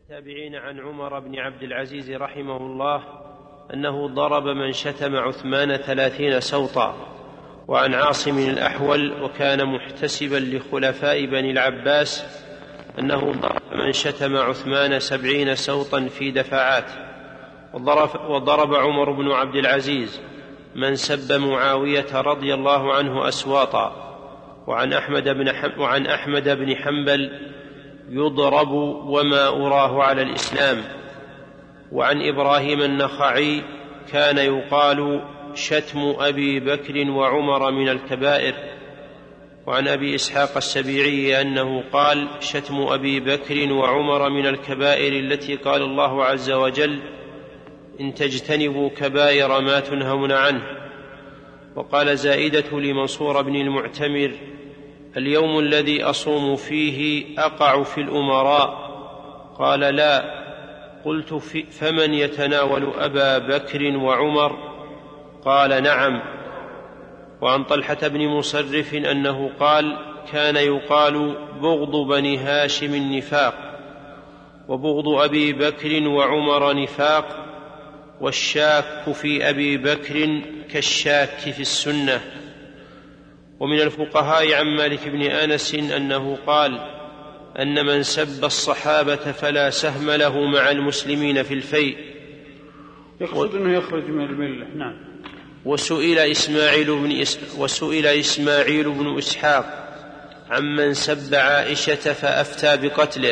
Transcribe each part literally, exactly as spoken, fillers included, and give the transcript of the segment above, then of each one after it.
التابعين عن عمر بن عبد العزيز رحمه الله أنه ضرب من شتم عثمان ثلاثين سوطا. وعن عاصم الأحول وكان محتسبا لخلفاء بني العباس أنه ضرب من شتم عثمان سبعين سوطا في دفعات. وضرب, وضرب عمر بن عبد العزيز من سب معاوية رضي الله عنه أسواطا. وعن أحمد بن, حم وعن أحمد بن حنبل يضرب وما أراه على الإسلام. وعن إبراهيم النخعي كان يقال شتم أبي بكر وعمر من الكبائر. وعن أبي إسحاق السبيعي أنه قال شتم أبي بكر وعمر من الكبائر التي قال الله عز وجل إن تجتنبوا كبائر ما تنهون عنه. وقال زائدة لمنصور بن المعتمر اليوم الذي أصوم فيه أقع في الأمراء؟ قال لا. قلت فمن يتناول أبا بكر وعمر؟ قال نعم. وعن طلحة بن مصرف أنه قال كان يقال بغض بني هاشم النفاق، وبغض أبي بكر وعمر نفاق، والشاك في أبي بكر كالشاك في السنة. ومن الفقهاء عن مالك بن أنس أنه قال أن من سب الصحابة فلا سهم له مع المسلمين في الفيء. يقصد أنه يخرج من الملة. نعم. وسئل إسماعيل بن, إس وسئل إسماعيل بن إسحاق عمن سب عائشة فأفتى بقتله.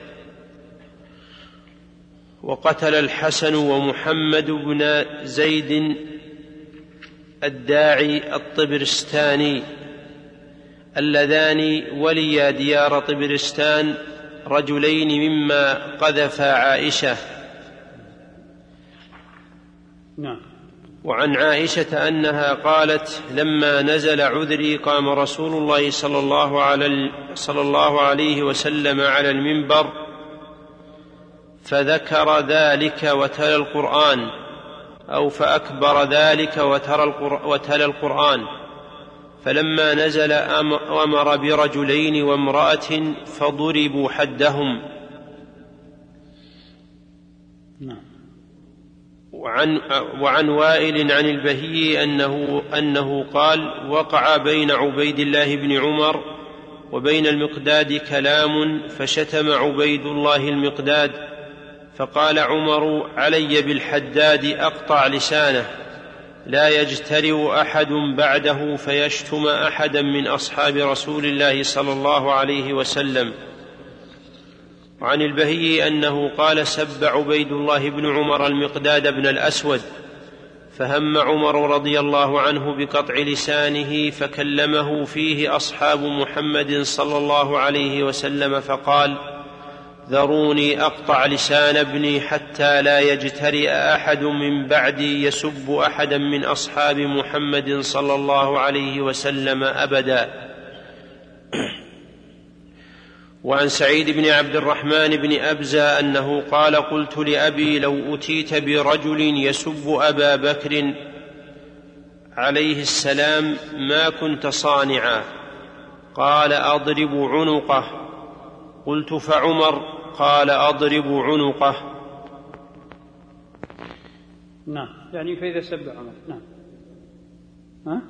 وقتل الحسن ومحمد بن زيد الداعي الطبرستاني اللذان وليا ديار طبرستان رجلين مما قذفا عائشة. نعم. وعن عائشة أنها قالت لما نزل عذري قام رسول الله صلى الله, على صلى الله عليه وسلم على المنبر فذكر ذلك وتلا القرآن، أو فأكبر ذلك وتلا القرآن. فلما نزل أمر برجلين وامرأة فضربوا حدهم. وعن, وعن وائل عن البهي أنه, أنه قال وقع بين عبيد الله بن عمر وبين المقداد كلام فشتم عبيد الله المقداد، فقال عمر علي بالحداد أقطع لسانه لا يجترئ أحد بعده فيشتم أحدا من أصحاب رسول الله صلى الله عليه وسلم. وعن البهي أنه قال سب عبيد الله بن عمر المقداد بن الأسود، فهم عمر رضي الله عنه بقطع لسانه فكلمه فيه أصحاب محمد صلى الله عليه وسلم فقال ذروني أقطع لسان ابني حتى لا يجترئ أحد من بعدي يسب أحدا من أصحاب محمد صلى الله عليه وسلم أبدا. وعن سعيد بن عبد الرحمن بن أبزة أنه قال قلت لأبي لو أتيت برجل يسب أبا بكر عليه السلام ما كنت صانعا؟ قال أضرب عنقه. قلت فعمر؟ قال أضرب عنقه. نعم، يعني فإذا سب عمر. نعم. ها؟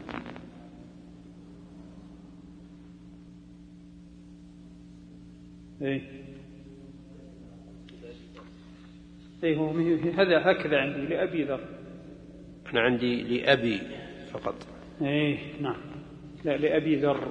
ايه ايه هو هذا هكذا عندي لأبي ذر. أنا عندي لأبي فقط. ايه نعم، لا لأبي ذر.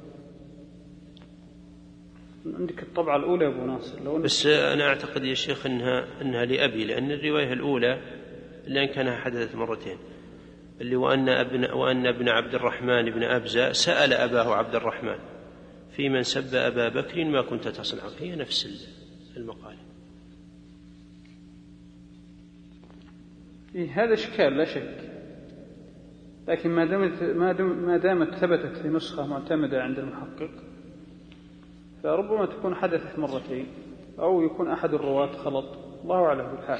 عندك الطبعة الأولى أبو ناصر لو بس أنا أعتقد يا شيخ أنها, أنها لأبي، لأن الرواية الأولى لأن كانها حدثت مرتين اللي وأن ابن, وأن ابن عبد الرحمن بن أبزة سأل أباه عبد الرحمن في من سب أبا بكر ما كنت تصنع، هي نفس المقالة. إيه هذا إشكال لا شك، لكن ما دامت ما دامت ثبتت في نسخة معتمدة عند المحقق فربما تكون حدثت مرتين أو يكون أحد الرواة خلط، الله أعلم بالحال.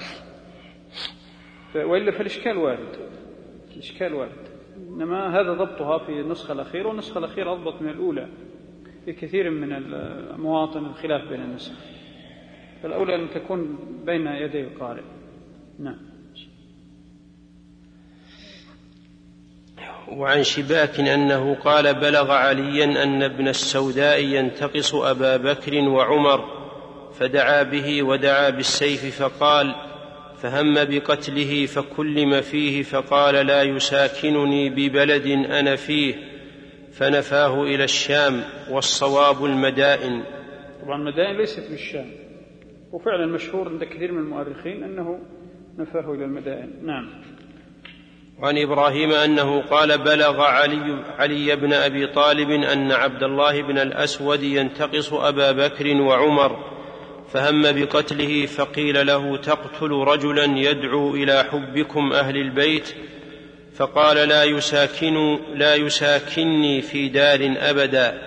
وإلا فالإشكال وارد، الإشكال وارد، إنما هذا ضبطها في النسخة الأخيرة، والنسخة الأخيرة أضبط من الأولى في كثير من المواطن الخلاف بين النسخ. فالأولى أن تكون بين يدي القارئ. نعم. وعن شباك أنه قال بلغ عليا أن ابن السوداء ينتقص أبا بكر وعمر فدعا به ودعا بالسيف فقال فهم بقتله فكلم فيه فقال لا يساكنني ببلد أنا فيه فنفاه إلى الشام والصواب المدائن. طبعا المدائن ليست بالشام، وفعلا مشهور عند كثير من المؤرخين أنه نفاه إلى المدائن. نعم. وعن إبراهيم أنه قال بلغ علي, علي بن أبي طالب أن عبد الله بن الأسود ينتقص أبا بكر وعمر فهم بقتله فقيل له تقتل رجلا يدعو إلى حبكم أهل البيت فقال لا يساكن لا يساكنني في دار أبدا.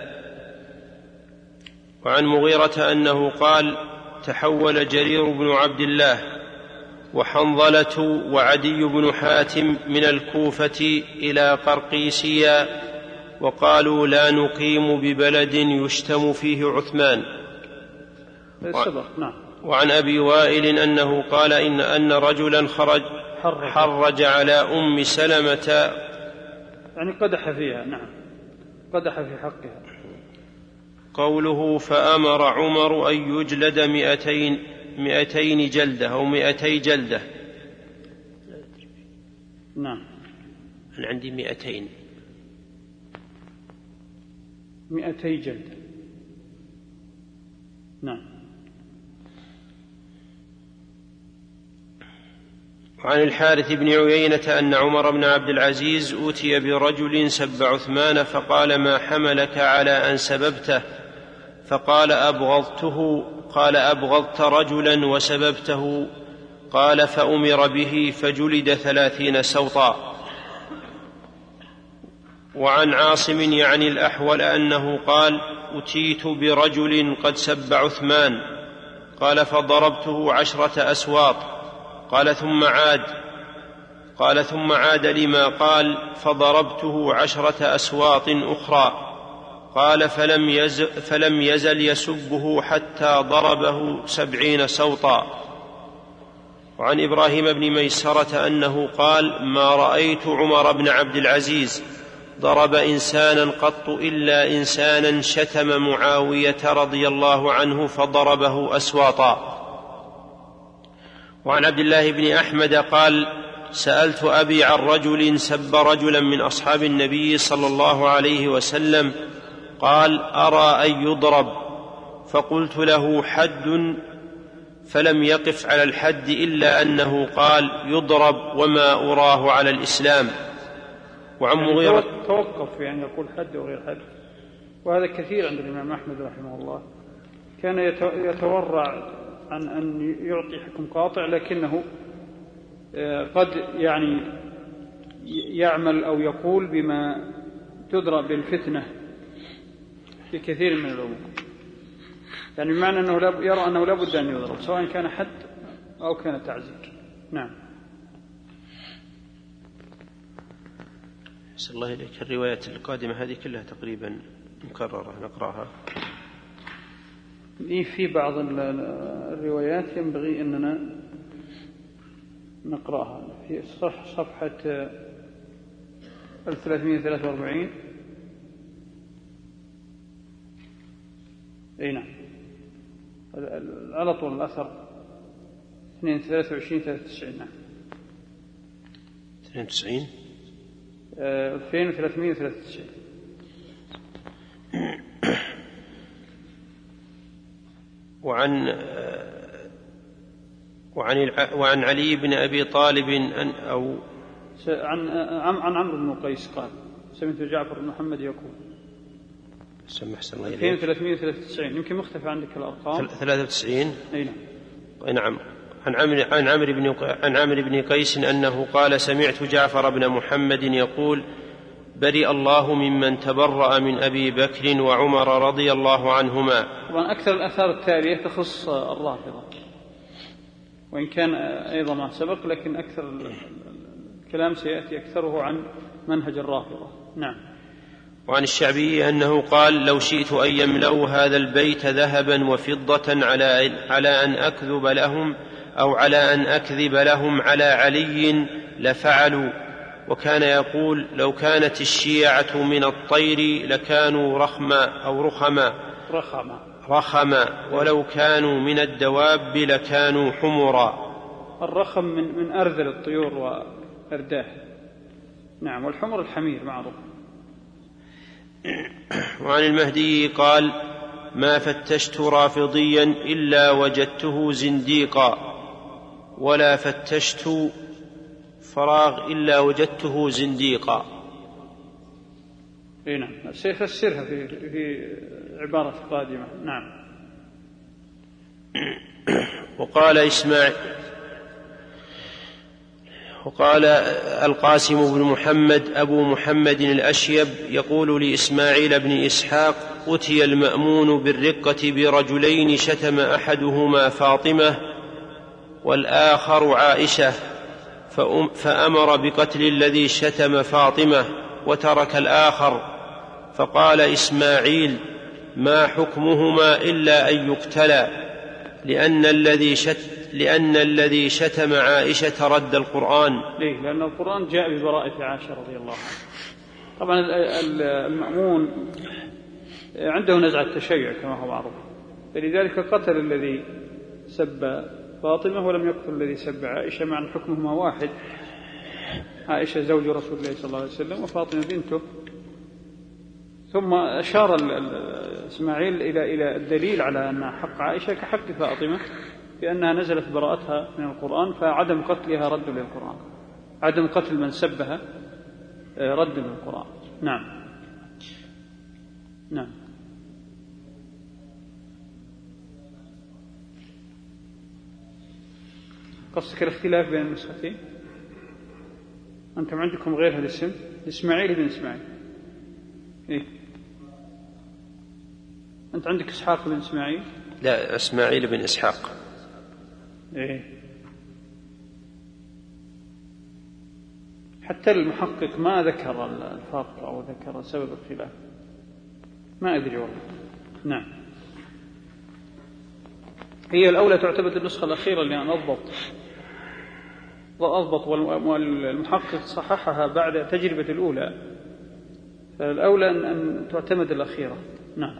وعن مغيرة أنه قال تحول جرير بن عبد الله وحنظلة وعدي بن حاتم من الكوفة إلى قرقيسيا وقالوا لا نقيم ببلد يشتم فيه عثمان. وعن أبي وائل أنه قال إن أن رجلا خرج حرج على أم سلمة يعني قدح فيها. نعم، قدح في حقها. قوله فأمر عمر أن يجلد مئتين مئتين جلدة أو مئتي جلدة. نعم. أنا عندي مئتين مئتي جلدة. نعم. وعن الحارث بن عيينة أن عمر بن عبد العزيز أوتي برجل سب عثمان فقال ما حملك على أن سببته؟ فقال أبغضته. قال أبغضت رجلا وسببته؟ قال فأمر به فجلد ثلاثين سوطا. وعن عاصم يعني الأحول أنه قال أتيت برجل قد سب عثمان قال فضربته عشرة أسواط قال ثم عاد قال ثم عاد لما قال فضربته عشرة أسواط أخرى قال فلم يزل, فلم يزل يسبه حتى ضربه سبعين سوطا. وعن إبراهيم بن ميسرة أنه قال ما رأيت عمر بن عبد العزيز ضرب إنسانا قط إلا إنسانا شتم معاوية رضي الله عنه فضربه أسواطا. وعن عبد الله بن أحمد قال سألت أبي عن رجل سب رجلا من أصحاب النبي صلى الله عليه وسلم قال أرى أن يضرب فقلت له حد فلم يقف على الحد إلا أنه قال يضرب وما أراه على الإسلام. وعن يعني مغيرة توقف يعني يقول حد وغير حد، وهذا كثير عند الإمام أحمد رحمه الله، كان يتورع عن أن يعطي حكم قاطع لكنه قد يعني يعمل أو يقول بما تدرى بالفتنة في كثير من الأمور، يعني بمعنى أنه يرى أنه لا بد أن يضرب سواء كان حد أو كان تعزير. نعم. أسأل الله إليك الروايات القادمة هذه كلها تقريبا مكررة نقرأها. في بعض الروايات ينبغي أننا نقرأها في صفحة ثلاثمائة وثلاثة وأربعين. أي نعم، على طول الأثر ثلاثة وعشرين ثلاثة وتسعين. نعم، اثنين وتسعين ألفين وثلاثمائة وثلاثة وتسعين. وعن وعن وعن علي بن أبي طالب أن أو عن عن عمرو بن قيس قال سمعت جعفر بن محمد يقول سمح سمح ألفين وثلاثمائة وثلاثة وتسعين. يمكن مختفى عندك الأرقام. ثلاثة وتسعين. أي نعم. نعم. عن عمرو عن عمرو بن عن عمرو بن قيس أنه قال سمعت جعفر بن محمد يقول برئ الله ممن تبرأ من أبي بكر وعمر رضي الله عنهما. طبعا أكثر الآثار التالية تخص الرافضة، وإن كان أيضا ما سبق، لكن أكثر الكلام سيأتي أكثره عن منهج الرافضة. نعم. وعن الشعبي أنه قال: لو شئت أن يملأوا هذا البيت ذهبا وفضة على, على أن أكذب لهم أو على أن أكذب لهم على علي لفعلوا. وكان يقول: لو كانت الشيعة من الطير لكانوا رخما أو رخما رخما رخما ولو كانوا من الدواب لكانوا حمرا. الرخم من, من أرذل الطيور وأرداه. نعم. والحمر الحمير معروف. وعن المهدي قال: ما فتشت رافضيا إلا وجدته زنديقا ولا فتشت فراغ إلا وجدته زنديقا. اي نعم. سيفسرها في, في عبارة قادمة. نعم. وقال إسماعيل وقال القاسم بن محمد أبو محمد الأشيب يقول لإسماعيل بن إسحاق: أتي المأمون بالرقة برجلين شتم أحدهما فاطمة والآخر عائشة، فأمر بقتل الذي شتم فاطمة وترك الآخر. فقال إسماعيل: ما حكمهما إلا أن يقتلا، لأن الذي شت لأن الذي شتم عائشة رد القرآن. ليه؟ لأن القرآن جاء ببراءة عائشة رضي الله عنها. طبعا المأمون عنده نزعة تشيع كما هو معروف، فلذلك قتل الذي سب فاطمة ولم يقتل الذي سب عائشة، مع أن حكمهما واحد. عائشة زوج رسول الله صلى الله عليه وسلم وفاطمة بنته. ثم أشار إسماعيل إلى إلى الدليل على أن حق عائشة كحق فاطمة، بأنها نزلت براءتها من القرآن، فعدم قتلها رد للقرآن، عدم قتل من سبها رد للقرآن. نعم. نعم. قصدك الاختلاف بين النسختين؟ أنتم عندكم غير هذا الاسم، إسماعيل بن إسماعيل. إيه؟ أنت عندك إسحاق بن إسماعيل؟ لا، إسماعيل بن إسحاق. إيه؟ حتى المحقق ما ذكر الفرق أو ذكر سبب الخلاف، ما أدري والله. نعم. هي الأولى تعتبر النسخة الأخيرة لأن أضبط وأضبط والمحقق صححها بعد تجربة الأولى، فالأولى أن تعتمد الأخيرة. نعم.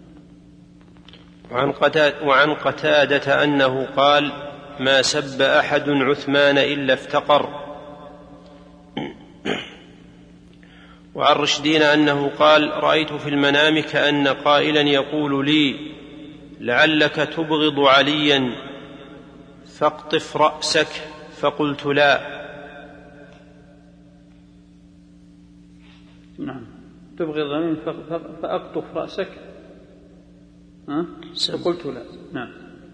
وعن قتادة, وعن قتادة أنه قال: ما سب أحد عثمان إلا افتقر. وعن رشدين أنه قال: رأيت في المنام كأن قائلا يقول لي: لعلك تبغض عليا فاقطف رأسك، فقلت لا. نعم. تبغض عليا فأقطف رأسك، ها؟ فقلت لا. نعم.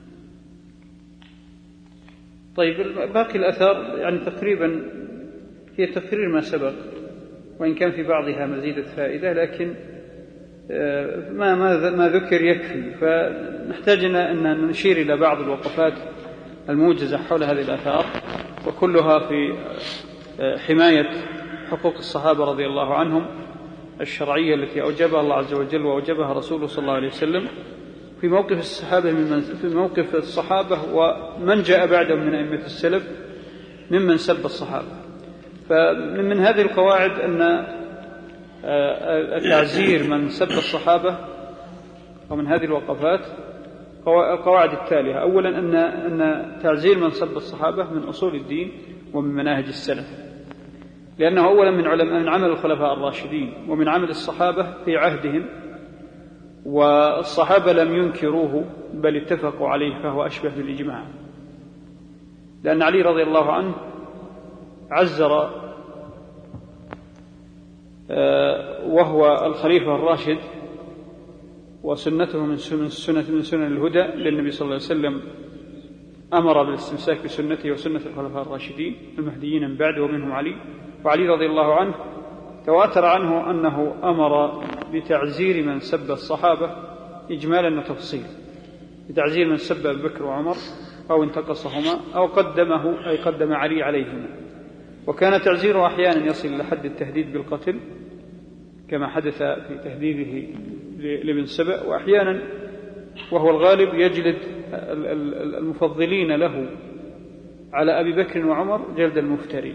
طيب، باقي الأثار يعني تقريبا هي تقرير ما سبق، وإن كان في بعضها مزيدة فائدة، لكن ما ما ذكر يكفي، فنحتاج أن نشير إلى بعض الوقفات الموجزة حول هذه الآثار، وكلها في حماية حقوق الصحابة رضي الله عنهم الشرعية التي أوجبها الله عز وجل وأوجبها رسوله صلى الله عليه وسلم، في موقف الصحابة من في موقف الصحابة ومن جاء بعدهم من أئمة السلف ممن سب الصحابة. فمن هذه القواعد أن تعزير من سب الصحابة، ومن هذه الوقفات القواعد التالية: أولا أن أن تعزير من سب الصحابة من أصول الدين ومن مناهج السلف، لأنه أولا من علماء من عمل الخلفاء الراشدين ومن عمل الصحابة في عهدهم، والصحابة لم ينكروه بل اتفقوا عليه، فهو أشبه بالإجماع، لأن علي رضي الله عنه عزر وهو الخليفة الراشد، وسنته من سنة من سنن الهدى للنبي صلى الله عليه وسلم، أمر بالاستمساك بسنته وسنة الخلفاء الراشدين المهديين من بعده ومنهم علي. وعلي رضي الله عنه تواتر عنه أنه أمر بتعزير من سب الصحابة إجمالا وتفصيلا، بتعزير من سب أبي بكر وعمر أو انتقصهما أو قدمه أي قدم علي عليهما. وكان تعزيره أحيانا يصل لحد التهديد بالقتل، كما حدث في تهديده لابن سبأ، وأحيانا وهو الغالب يجلد المفضلين له على أبي بكر وعمر جلد المفتري،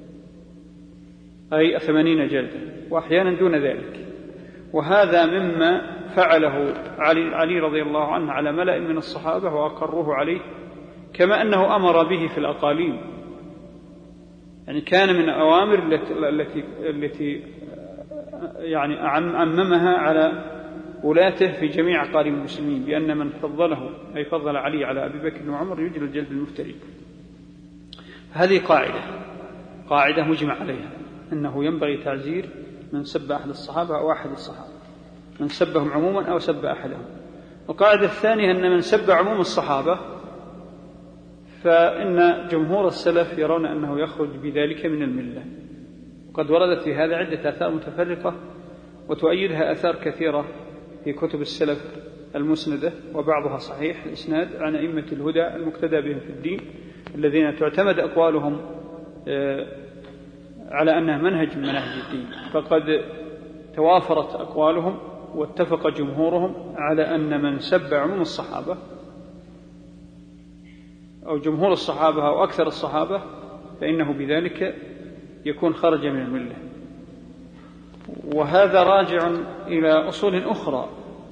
أي ثمانين جلدة، وأحيانا دون ذلك. وهذا مما فعله علي, علي رضي الله عنه على ملأ من الصحابة وأقروه عليه، كما أنه أمر به في الأقاليم. يعني كان من الأوامر التي, التي يعني عممها على ولاته في جميع أقاليم المسلمين، بأن من فضله أي فضل علي على أبي بكر وعمر يجلد جلد المفتري. هذه قاعدة قاعدة مجمع عليها، أنه ينبغي تعزير من سب أحد الصحابة أو أحد الصحابة، من سبهم عموما أو سب أحدهم. القاعدة الثانية أن من سب عموم الصحابة فإن جمهور السلف يرون أنه يخرج بذلك من الملة، وقد وردت في هذا عدة آثار متفرقة وتؤيدها آثار كثيرة في كتب السلف المسندة، وبعضها صحيح الإسناد عن أئمة الهدى المقتدى بهم في الدين، الذين تعتمد أقوالهم على أنها منهج من مناهج الدين. فقد توافرت أقوالهم واتفق جمهورهم على أن من سب عموم الصحابة أو جمهور الصحابة أو أكثر الصحابة فإنه بذلك يكون خرج من الملة. وهذا راجع إلى أصول أخرى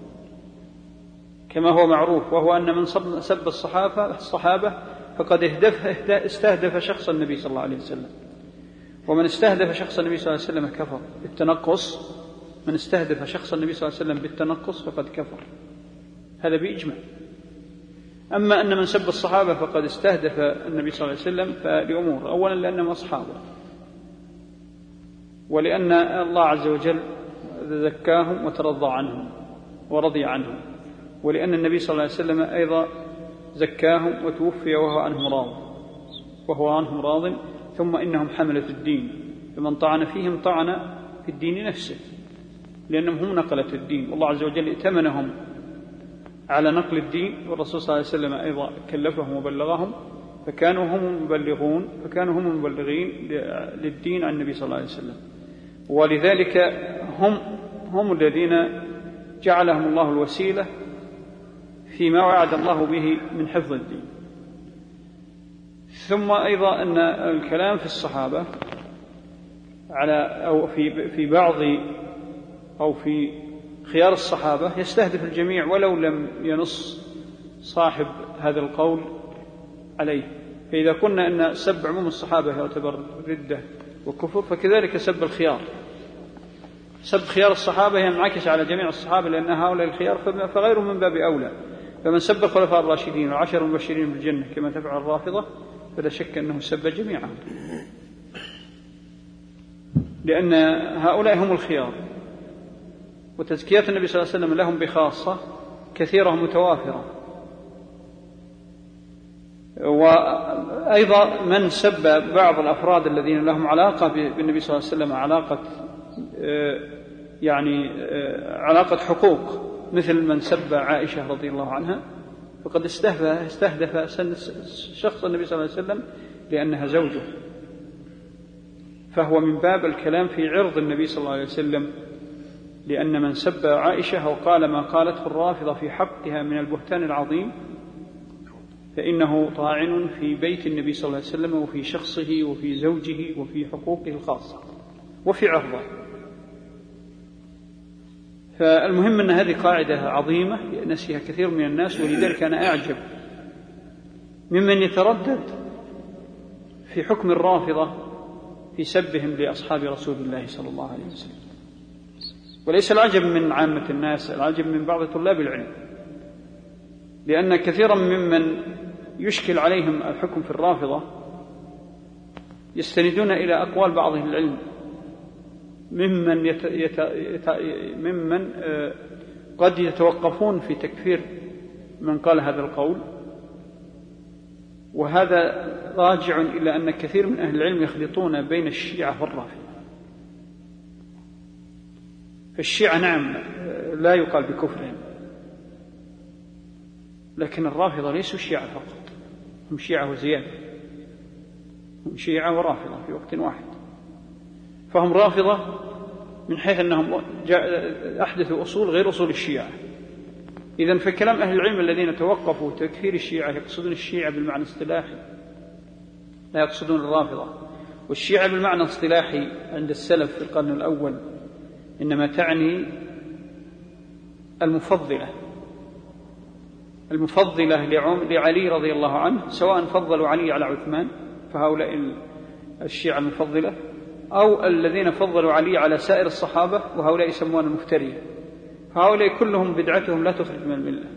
كما هو معروف، وهو أن من سب الصحابة الصحابة فقد استهدف شخص النبي صلى الله عليه وسلم، ومن استهدف شخص النبي صلى الله عليه وسلم كفر بالتنقص. من استهدف شخص النبي صلى الله عليه وسلم بالتنقص فقد كفر، هذا بإجماع. أما أن من سب الصحابة فقد استهدف النبي صلى الله عليه وسلم فلأمور: أولا لأنهم أصحابه، ولأن الله عز وجل زكاهم وترضى عنهم ورضي عنهم، ولأن النبي صلى الله عليه وسلم أيضا زكاهم وتوفي وهو عنهم راض وهو عنهم راض ثم إنهم حملة الدين، فمن طعن فيهم طعن في الدين نفسه، لأنهم هم نقلة الدين، والله عز وجل ائتمنهم على نقل الدين، والرسول صلى الله عليه وسلم أيضا كلفهم وبلغهم، فكانوا هم المبلغون فكانوا هم المبلغين للدين عن النبي صلى الله عليه وسلم. ولذلك هم هم الذين جعلهم الله الوسيلة فيما وعد الله به من حفظ الدين. ثم أيضا أن الكلام في الصحابة على أو في في بعض أو في خيار الصحابة يستهدف الجميع ولو لم ينص صاحب هذا القول عليه. فإذا قلنا أن سب عموم الصحابة يعتبر ردة وكفر، فكذلك سب الخيار سب خيار الصحابة ينعكس على جميع الصحابة، لأن هؤلاء الخيار فغيرهم من باب أولى. فمن سب الخلفاء الراشدين والعشر المبشرين بالجنة كما تفعل الرافضة فلا شك أنه سب جميعهم، لأن هؤلاء هم الخيار، وتزكيات النبي صلى الله عليه وسلم لهم بخاصة كثيرة متوافرة. وأيضا من سب بعض الأفراد الذين لهم علاقة بالنبي صلى الله عليه وسلم علاقة يعني علاقة حقوق، مثل من سب عائشة رضي الله عنها فقد استهدف استهدف شخص النبي صلى الله عليه وسلم لأنها زوجه، فهو من باب الكلام في عرض النبي صلى الله عليه وسلم، لأن من سب عائشة أو قال ما قالته الرافضة في حقها من البهتان العظيم فإنه طاعن في بيت النبي صلى الله عليه وسلم وفي شخصه وفي زوجه وفي حقوقه الخاصة وفي عرضه. فالمهم أن هذه قاعدة عظيمة نسيها كثير من الناس، ولذلك أنا أعجب ممن يتردد في حكم الرافضة في سبهم لأصحاب رسول الله صلى الله عليه وسلم. وليس العجب من عامة الناس، العجب من بعض طلاب العلم، لأن كثيرا ممن يشكل عليهم الحكم في الرافضة يستندون إلى أقوال بعض العلم ممن, يت... يت... يت... ممن قد يتوقفون في تكفير من قال هذا القول، وهذا راجع إلى أن كثير من أهل العلم يخلطون بين الشيعة والرافضة. فالشيعة نعم لا يقال بكفرهم، لكن الرافضة ليسوا شيعة فقط، هم شيعة وزيادة، هم شيعة ورافضة في وقت واحد. فهم رافضة من حيث أنهم أحدثوا أصول غير أصول الشيعة. إذن فكلام أهل العلم الذين توقفوا تكفير الشيعة يقصدون الشيعة بالمعنى الاصطلاحي، لا يقصدون الرافضة. والشيعة بالمعنى الاصطلاحي عند السلف في القرن الأول إنما تعني المفضلة المفضلة لعلي رضي الله عنه، سواء فضلوا علي على عثمان فهؤلاء الشيعة المفضلة، أو الذين فضلوا علي على سائر الصحابة وهؤلاء يسمون المفترية، فهؤلاء كلهم بدعتهم لا تخرج من الملة.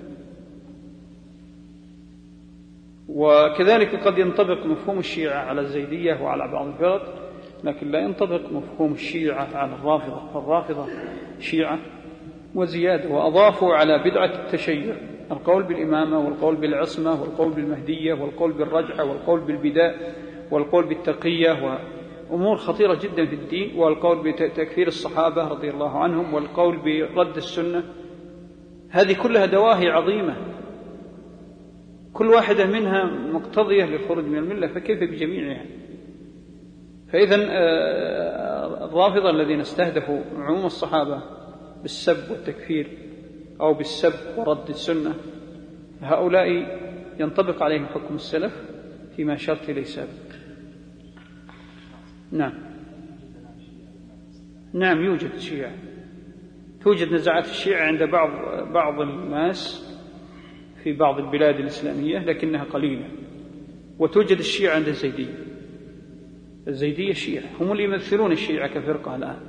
وكذلك قد ينطبق مفهوم الشيعة على الزيدية وعلى بعض الفرق، لكن لا ينطبق مفهوم الشيعة على الرافضة، فالرافضة شيعة وزيادة، وأضافوا على بدعة التشيع القول بالإمامة والقول بالعصمة والقول بالمهدية والقول بالرجعة والقول بالبداء والقول بالتقية، وأمور خطيرة جدا في الدين، والقول بتكفير الصحابة رضي الله عنهم، والقول برد السنة. هذه كلها دواهي عظيمة كل واحدة منها مقتضية للخروج من الملة، فكيف بجميعها؟ فإذا الرافضة الذين استهدفوا عموم الصحابة بالسب والتكفير أو بالسب ورد السنة، هؤلاء ينطبق عليهم حكم السلف فيما شرط إليه سابق. نعم نعم يوجد الشيعة، توجد نزاعات الشيعة عند بعض بعض الناس في بعض البلاد الإسلامية لكنها قليلة، وتوجد الشيعة عند الزيدية. الزيدية الشيعة هم اللي يمثلون الشيعة كفرقة الآن.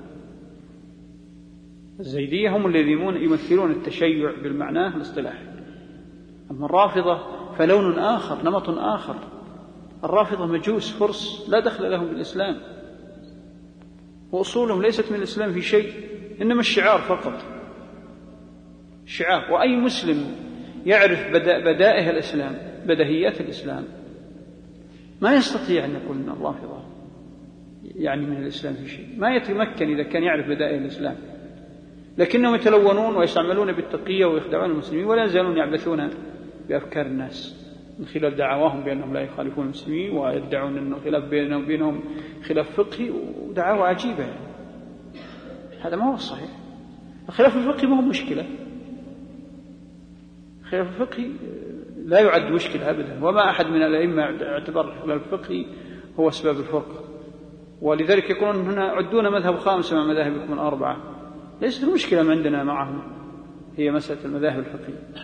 الزيدية هم الذين يمثلون التشيع بالمعنى الاصطلاحي. أما الرافضة فلون آخر، نمط آخر. الرافضة مجوس فرس لا دخل لهم بالإسلام، وأصولهم ليست من الإسلام في شيء، إنما الشعار فقط، الشعار. وأي مسلم يعرف بدائه الإسلام، بدهيات الإسلام، ما يستطيع أن يقول أن الرافضة يعني من الإسلام في شيء، ما يتمكن إذا كان يعرف بدائه الإسلام. لكنهم يتلونون ويستعملون بالتقية ويخدعون المسلمين، ولا يزالون يعبثون بأفكار الناس من خلال دعواهم بأنهم لا يخالفون المسلمين، ويدعون أن الخلاف بينهم وبينهم خلاف فقهي، ودعاوى عجيبة يعني. هذا ما هو الصحيح. الخلاف الفقهي ما هو مشكلة، الخلاف الفقهي لا يعد مشكلة أبدا، وما أحد من الأئمة اعتبر الخلاف الفقهي هو أسباب الفرق. ولذلك يقولون هنا عدون مذهب خامس مع مذاهبكم الأربعة. ليست المشكلة عندنا معهم هي مسألة المذاهب الفقهية.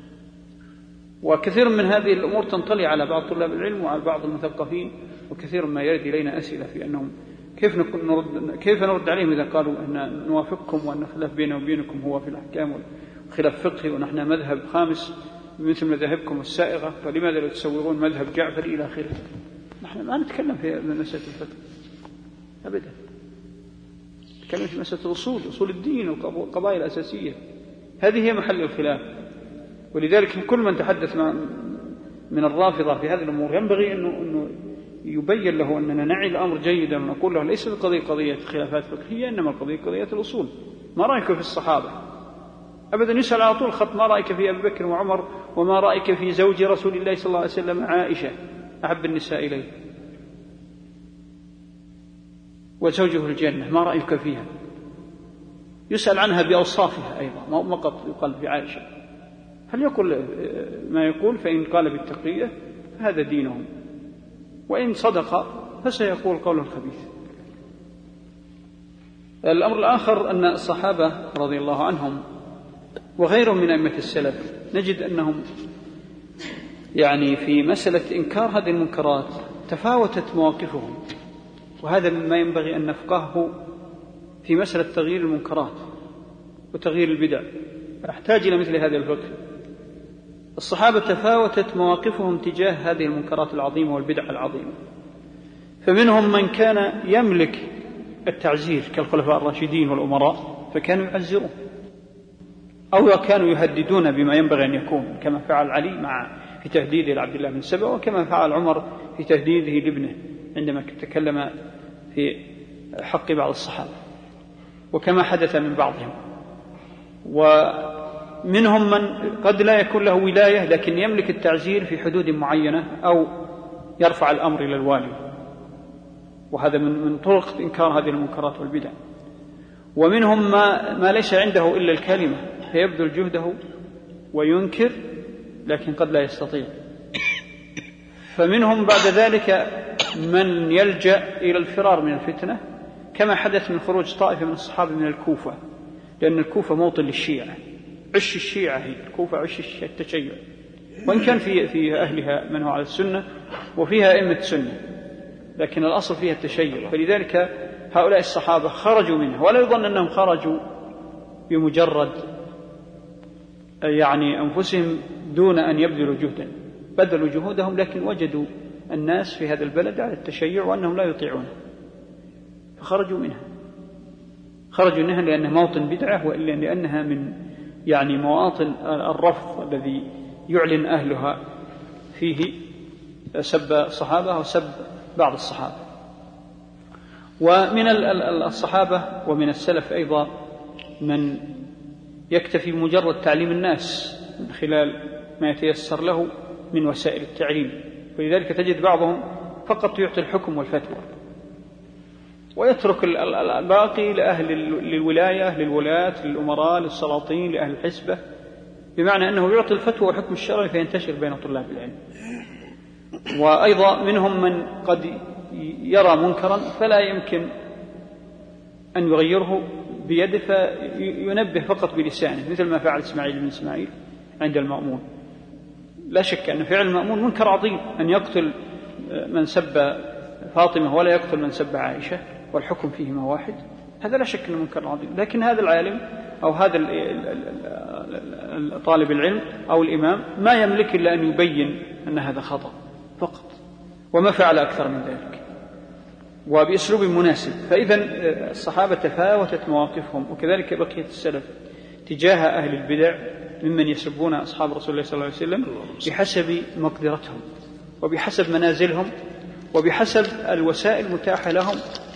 وكثير من هذه الأمور تنطلي على بعض طلاب العلم وعلى بعض المثقفين، وكثير ما يرد إلينا أسئلة في أنهم كيف نرد, كيف نرد عليهم إذا قالوا أن نوافقكم وأن خلاف بيننا وبينكم هو في الأحكام وخلاف فقهي، ونحن مذهب خامس مثل مذاهبكم السائغة، فلماذا لا تسوغون مذهب جعفر إلى آخره؟ نحن ما نتكلم في مسألة الفقه أبدا، نتكلم في مسألة الأصول، أصول الدين والقضايا الأساسية، هذه هي محل الخلاف. ولذلك كل من تحدث من الرافضة في هذه الأمور ينبغي أنه, أنه يبين له أننا نعي الأمر جيدا، ونقول له ليس القضية قضية خلافات فقهية، إنما القضية قضية الأصول. ما رأيك في الصحابة؟ أبدا يسأل على طول خط، ما رأيك في أبي بكر وعمر، وما رأيك في زوج رسول الله صلى الله عليه وسلم عائشة أحب النساء إليه وزوجه الجنة، ما رأيك فيها؟ يسأل عنها بأوصافها أيضا، ما قط يقال في عائشة. هل يقول ما يقول؟ فإن قال بالتقية فهذا دينهم، وإن صدق فسيقول قوله الخبيث. الأمر الآخر أن الصحابة رضي الله عنهم وغيرهم من أئمة السلف نجد أنهم يعني في مسألة إنكار هذه المنكرات تفاوتت مواقفهم، وهذا مما ينبغي أن نفقهه في مسألة تغيير المنكرات وتغيير البدع. أحتاج إلى مثل هذا الفقه. الصحابة تفاوتت مواقفهم تجاه هذه المنكرات العظيمة والبدع العظيمة، فمنهم من كان يملك التعزير كالخلفاء الراشدين والأمراء فكانوا يعزرون، أو كانوا يهددون بما ينبغي أن يكون، كما فعل علي مع في تهديده لعبد الله بن سبأ، وكما فعل عمر في تهديده لابنه عندما تكلم في حق بعض الصحابة، وكما حدث من بعضهم. ومنهم من قد لا يكون له ولاية لكن يملك التعزير في حدود معينة، أو يرفع الأمر إلى الوالي، وهذا من من طرق إنكار هذه المنكرات والبدع. ومنهم ما, ما ليس عنده إلا الكلمة فيبذل جهده وينكر لكن قد لا يستطيع. فمنهم بعد ذلك من يلجأ إلى الفرار من الفتنة كما حدث من خروج طائفة من الصحابة من الكوفة، لأن الكوفة موطن للشيعة، عش الشيعة هي الكوفة، عش التشيع، وإن كان في في أهلها من هو على السنة وفيها أئمة السنة، لكن الأصل فيها التشيع. فلذلك هؤلاء الصحابة خرجوا منها، ولا يظن أنهم خرجوا بمجرد يعني أنفسهم دون أن يبذلوا جهدا، بذلوا جهودهم، لكن وجدوا الناس في هذا البلد على التشيع وأنهم لا يطيعون فخرجوا منها. خرجوا منها لأنها موطن بدعة، وإلا لأنها من يعني مواطن الرفض الذي يعلن أهلها فيه سب الصحابة وسب بعض الصحابة. ومن الصحابة ومن السلف أيضا من يكتفي بمجرد تعليم الناس من خلال ما يتيسر له من وسائل التعليم، ولذلك تجد بعضهم فقط يعطي الحكم والفتوى ويترك الباقي لأهل الولاية، للولاة، للأمراء، للسلاطين، لأهل الحسبة، بمعنى أنه يعطي الفتوى وحكم الشرعي فينتشر بين طلاب العلم. وأيضا منهم من قد يرى منكرا فلا يمكن أن يغيره بيده فينبه فقط بلسانه، مثل ما فعل إسماعيل بن إسماعيل عند المأمون. لا شك أن فعل المأمون منكر عظيم، أن يقتل من سب فاطمة ولا يقتل من سب عائشة والحكم فيهما واحد، هذا لا شك أنه منكر عظيم. لكن هذا العالم أو هذا طالب العلم أو الإمام ما يملك إلا أن يبين أن هذا خطأ فقط، وما فعل أكثر من ذلك وبأسلوب مناسب. فإذا الصحابة تفاوتت مواقفهم، وكذلك بقية السلف تجاه أهل البدع ممن يسبون أصحاب رسول الله صلى الله عليه وسلم بحسب مقدرتهم وبحسب منازلهم وبحسب الوسائل المتاحة لهم،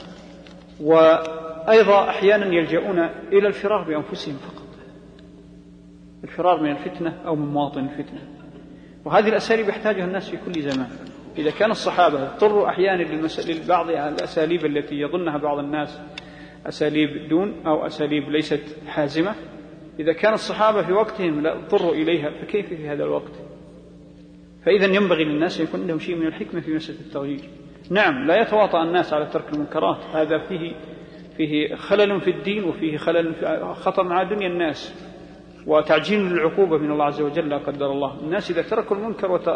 وأيضا أحيانا يلجؤون إلى الفرار بأنفسهم فقط، الفرار من الفتنة أو من مواطن الفتنة. وهذه الأساليب يحتاجها الناس في كل زمان. إذا كان الصحابة اضطروا أحيانا لبعض الأساليب التي يظنها بعض الناس أساليب دون أو أساليب ليست حازمة، إذا كان الصحابة في وقتهم لا اضطروا إليها فكيف في هذا الوقت؟ فإذا ينبغي للناس أن يكون لهم شيء من الحكمة في مسألة التغيير. نعم لا يتواطأ الناس على ترك المنكرات، هذا فيه فيه خلل في الدين وفيه خلل في خطر مع دنيا الناس وتعجيل للعقوبة من الله عز وجل لا قدر الله. الناس إذا تركوا المنكر وت...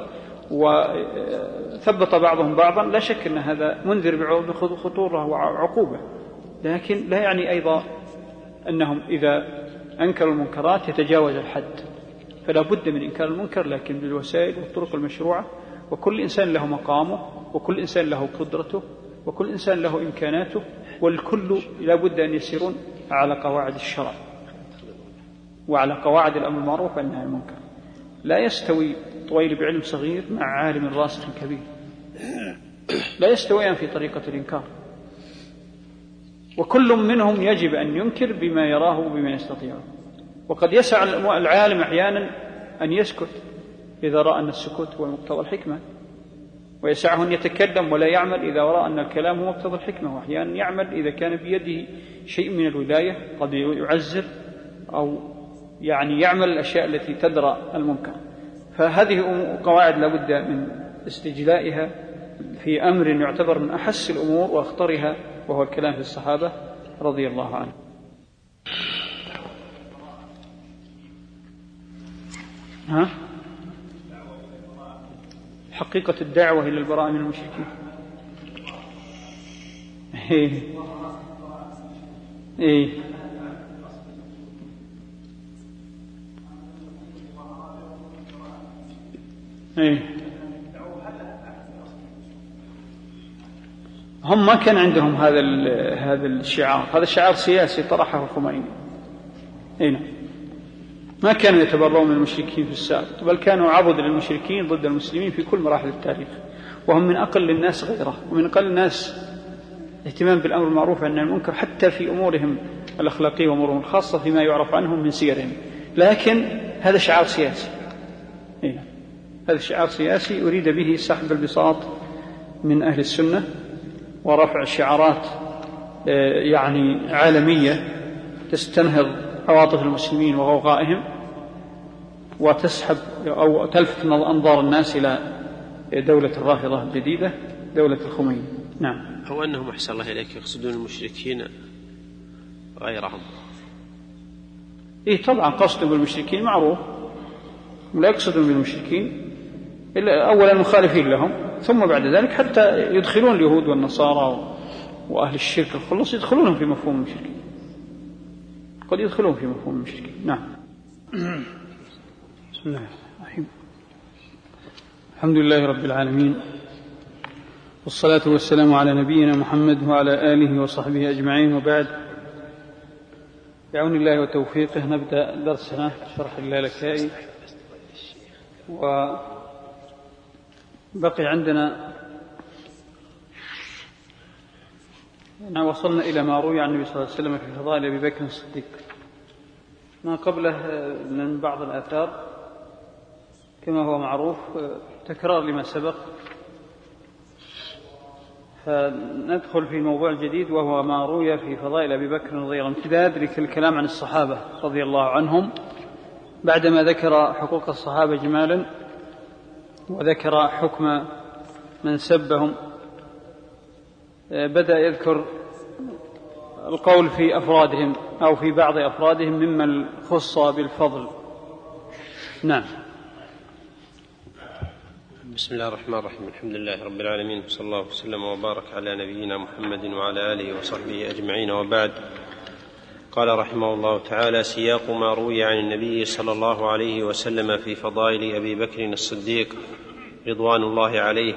وثبت بعضهم بعضا لا شك أن هذا منذر بخطورة وعقوبة، لكن لا يعني أيضا أنهم إذا أنكروا المنكرات يتجاوز الحد، فلا بد من إنكار المنكر لكن بالوسائل والطرق المشروعة، وكل إنسان له مقامه وكل إنسان له قدرته وكل إنسان له إمكاناته، والكل لا بد أن يسيرون على قواعد الشرع وعلى قواعد الأمر المعروف والنهي عن المنكر. لا يستوي طويل بعلم صغير مع عالم راسخ كبير، لا يستويان في طريقة الإنكار، وكل منهم يجب أن ينكر بما يراه وبما يستطيعه. وقد يسع العالم أحيانا أن يسكت إذا رأى أن السكوت هو مقتضى الحكمة، ويسعه أن يتكلم ولا يعمل إذا رأى أن الكلام هو مقتضى الحكمة، وأحيانا يعمل إذا كان بيده شيء من الولاية قد يعزر أو يعني يعمل الأشياء التي تدرى المنكر. فهذه قواعد لابد من استجلائها في أمر يعتبر من أحس الأمور وأخطرها، وهو الكلام في الصحابة رضي الله عنهم. ها؟ حقيقة الدعوة إلى البراءة من المشركين. إيه إيه إيه هم ما كان عندهم هذا هذا الشعار، هذا الشعار سياسي طرحه الخميني. هنا ما كانوا يتبرؤون من المشركين في السابق، بل كانوا عبد للمشركين ضد المسلمين في كل مراحل التاريخ، وهم من أقل الناس غيره ومن أقل الناس اهتمام بالأمر المعروف والنهي عن المنكر حتى في أمورهم الأخلاقية وأمورهم الخاصة فيما يعرف عنهم من سيرهم. لكن هذا شعار سياسي، هنا هذا شعار سياسي أريد به سحب البساط من أهل السنة ورفع شعارات يعني عالمية تستنهض عواطف المسلمين وغوغائهم وتسحب أو تلفت أنظار الناس إلى دولة الرافضة الجديدة دولة الخميني. نعم. أو أنهم أحسن الله إليك يقصدون المشركين غيرهم. إيه طبعا قصدهم بالمشركين معروف، لا يقصدون بالمشركين إلا أولا مخالفين لهم، ثم بعد ذلك حتى يدخلون اليهود والنصارى وأهل الشرك الخلص يدخلونهم في مفهوم المشركين، قد يدخلون في مفهوم المشركين. نعم. بسم الله الرحمن الحمد لله رب العالمين، والصلاة والسلام على نبينا محمد وعلى آله وصحبه أجمعين، وبعد. بعون الله وتوفيقه نبدأ درسنا شرح اللالكائي، وبقي عندنا يعني وصلنا إلى ما روي عن النبي صلى الله عليه وسلم في فضائل أبي بكر الصديق. ما قبله من بعض الآثار كما هو معروف تكرار لما سبق، فندخل في الموضوع الجديد وهو ما روي في فضائل أبي بكر رضي الله عنه، امتداد للكلام عن الصحابة رضي الله عنهم بعدما ذكر حقوق الصحابة جمالا وذكر حكم من سبهم. بدأ يذكر القول في أفرادهم أو في بعض أفرادهم ممن خص بالفضل. نعم. بسم الله الرحمن الرحيم، الحمد لله رب العالمين، صلى الله وسلم وبارك على نبينا محمد وعلى آله وصحبه أجمعين، وبعد. قال رحمه الله تعالى: سياق ما روي عن النبي صلى الله عليه وسلم في فضائل أبي بكر الصديق رضوان الله عليه.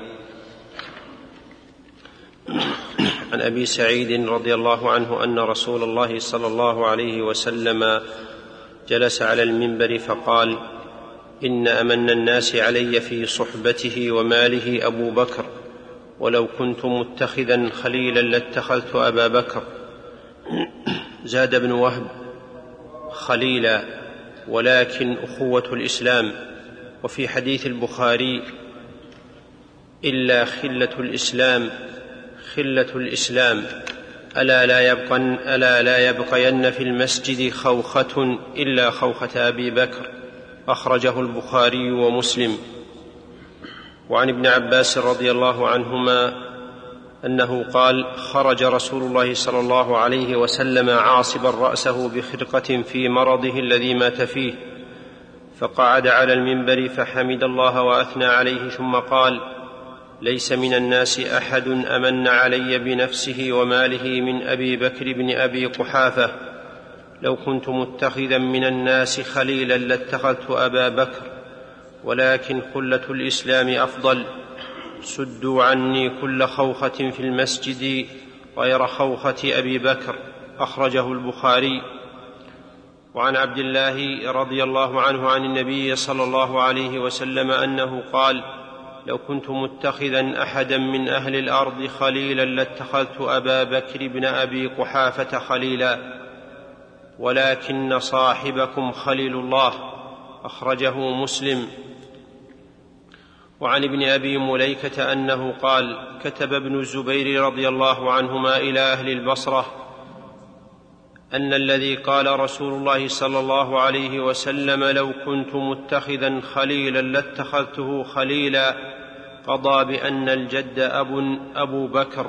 عن أبي سعيد رضي الله عنه أن رسول الله صلى الله عليه وسلم جلس على المنبر فقال: إن أمن الناس علي في صحبته وماله أبو بكر، ولو كنت متخذا خليلا لاتخذت أبا بكر. زاد ابن وهب: خليلا، ولكن أخوة الإسلام. وفي حديث البخاري: إلا خلة الإسلام خلة الإسلام ألا لا يبقين, ألا لا يبقين في المسجد خوخة إلا خوخة أبي بكر. أخرجه البخاري ومسلم. وعن ابن عباس رضي الله عنهما أنه قال: خرج رسول الله صلى الله عليه وسلم عاصبا رأسه بخرقة في مرضه الذي مات فيه، فقعد على المنبر فحمد الله وأثنى عليه، ثم قال: ليس من الناس أحد أمن علي بنفسه وماله من أبي بكر بن أبي قحافة، لو كنت متخذا من الناس خليلا لاتخذت أبا بكر، ولكن خلة الإسلام أفضل. سدوا عني كل خوخة في المسجد غير خوخة أبي بكر. أخرجه البخاري. وعن عبد الله رضي الله عنه عن النبي صلى الله عليه وسلم أنه قال: لو كنت متخذا أحدا من أهل الأرض خليلا لاتخذت أبا بكر بن أبي قحافة خليلا، ولكن صاحبكم خليل الله. أخرجه مسلم. وعن ابن أبي مليكة أنه قال: كتب ابن الزبير رضي الله عنهما إلى أهل البصرة أن الذي قال رسول الله صلى الله عليه وسلم: لو كنت متخذا خليلا لاتخذته خليلا، قضى بأن الجد أب أبو بكر.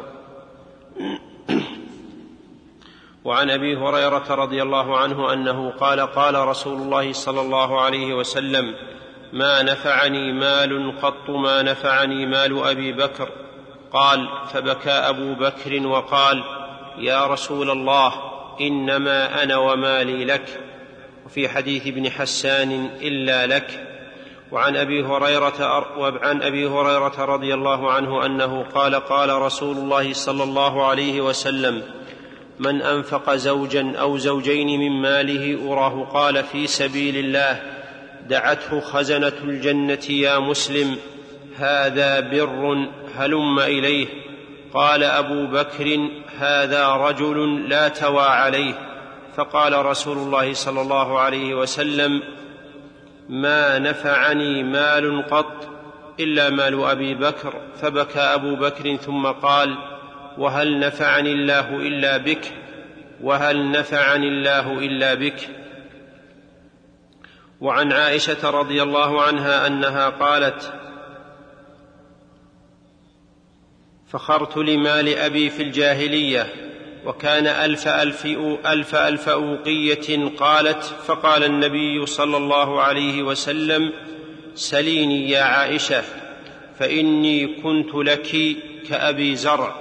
وعن أبي هريرة رضي الله عنه أنه قال: قال رسول الله صلى الله عليه وسلم: ما نفعني مال قط ما نفعني مال أبي بكر. قال: فبكى أبو بكر وقال: يا رسول الله، إنما أنا ومالي لك. وفي حديث ابن حسان: إلا لك. وعن أبي هريرة, وعن أبي هريرة رضي الله عنه أنه قال: قال رسول الله صلى الله عليه وسلم: من أنفق زوجا أو زوجين من ماله أراه قال في سبيل الله، دعته خزنة الجنة: يا مسلم، هذا بر، هلم إليه. قال أبو بكر: هذا رجل لا توى عليه. فقال رسول الله صلى الله عليه وسلم: ما نفعني مال قط إلا مال أبي بكر. فبكى أبو بكر ثم قال: وهل نفعني الله إلا بك؟ وهل نفعني الله إلا بك. وعن عائشة رضي الله عنها أنها قالت: فخرت لمال أبي في الجاهلية وكان ألف ألف, ألف, ألف أوقية. قالت: فقال النبي صلى الله عليه وسلم: سليني يا عائشة فإني كنت لك كأبي زرع.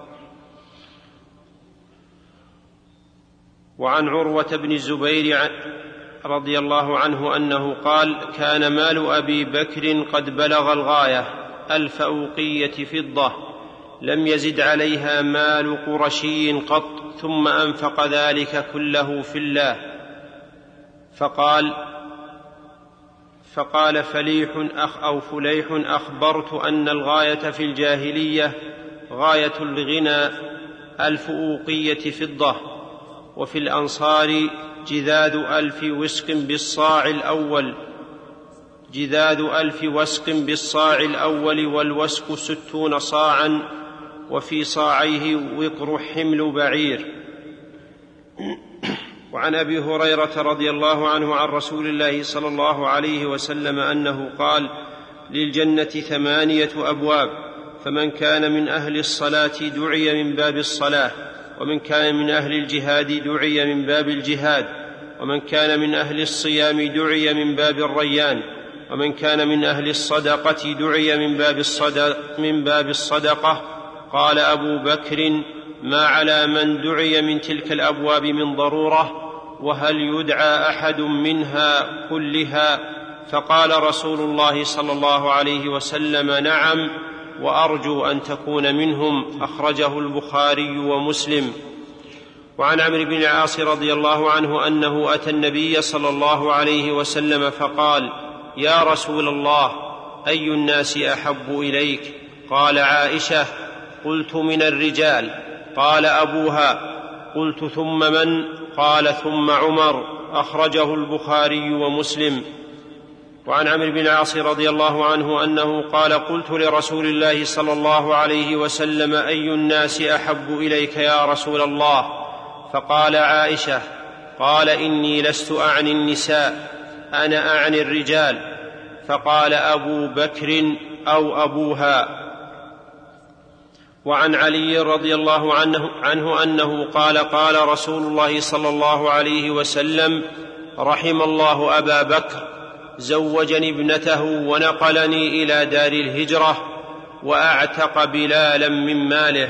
وعن عروة بن الزبير رضي الله عنه أنه قال: كان مال أبي بكر قد بلغ الغاية ألف أوقية فضة لم يزد عليها مال قرشي قط، ثم أنفق ذلك كله في الله. فقال فقال فليح أخ أو فليح: أخبرت أن الغاية في الجاهلية غاية الغنى ألف أوقية فضة، وفي الأنصار جذاذ ألف وسق بالصاع الأول جذاذ ألف وسق بالصاع الأول والوسق ستون صاعا، وفي صاعيه وقر حمل بعير. وعن أبي هريرة رضي الله عنه عن رسول الله صلى الله عليه وسلم أنه قال: للجنة ثمانية أبواب، فمن كان من أهل الصلاة دعي من باب الصلاة، ومن كان من أهل الجهاد دعي من باب الجهاد، ومن كان من أهل الصيام دعي من باب الريان، ومن كان من أهل الصدقة دعي من باب الصدقة, من باب الصدقة. قال أبو بكر: ما على من دعي من تلك الأبواب من ضرورة، وهل يدعى أحد منها كلها؟ فقال رسول الله صلى الله عليه وسلم: نعم، وأرجو أن تكون منهم. أخرجه البخاري ومسلم. وعن عمرو بن العاص رضي الله عنه أنه أتى النبي صلى الله عليه وسلم فقال: يا رسول الله، أي الناس أحب إليك؟ قال: عائشة. قلت: من الرجال؟ قال: أبوها. قلت: ثم من؟ قال: ثم عمر. أخرجه البخاري ومسلم. وعن عمرو بن العاص رضي الله عنه أنه قال: قلت لرسول الله صلى الله عليه وسلم: أي الناس أحب إليك يا رسول الله؟ فقال: عائشة. قال: إني لست أعني النساء، أنا أعني الرجال. فقال: أبو بكر أو أبوها. وعن علي رضي الله عنه, عنه أنه قال: قال رسول الله صلى الله عليه وسلم: رحم الله أبا بكر، زوجني ابنته ونقلني إلى دار الهجرة، وأعتق بلالا من ماله.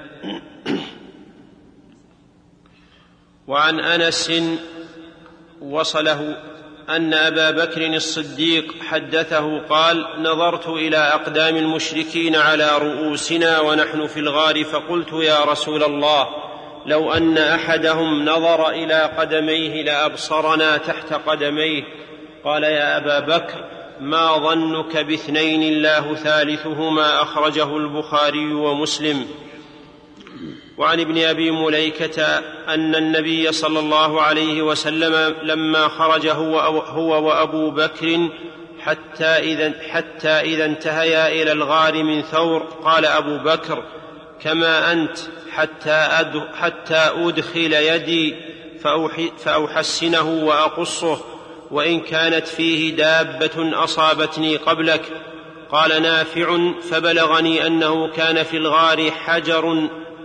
وعن أنس وصله أن أبا بكر الصديق حدثه قال: نظرت إلى أقدام المشركين على رؤوسنا ونحن في الغار، فقلت: يا رسول الله، لو أن أحدهم نظر إلى قدميه لأبصرنا تحت قدميه. قال: يا أبا بكر، ما ظنك باثنين الله ثالثهما؟ أخرجه البخاري ومسلم. وعن ابن أبي مليكة أن النبي صلى الله عليه وسلم لما خرج هو, هو وأبو بكر حتى إذا, حتى إذا انتهيا إلى الغار من ثور، قال أبو بكر: كما أنت، حتى, حتى أدخل يدي فأحسنه وأقصه، وإن كانت فيه دابة أصابتني قبلك. قال نافع: فبلغني أنه كان في الغار حجر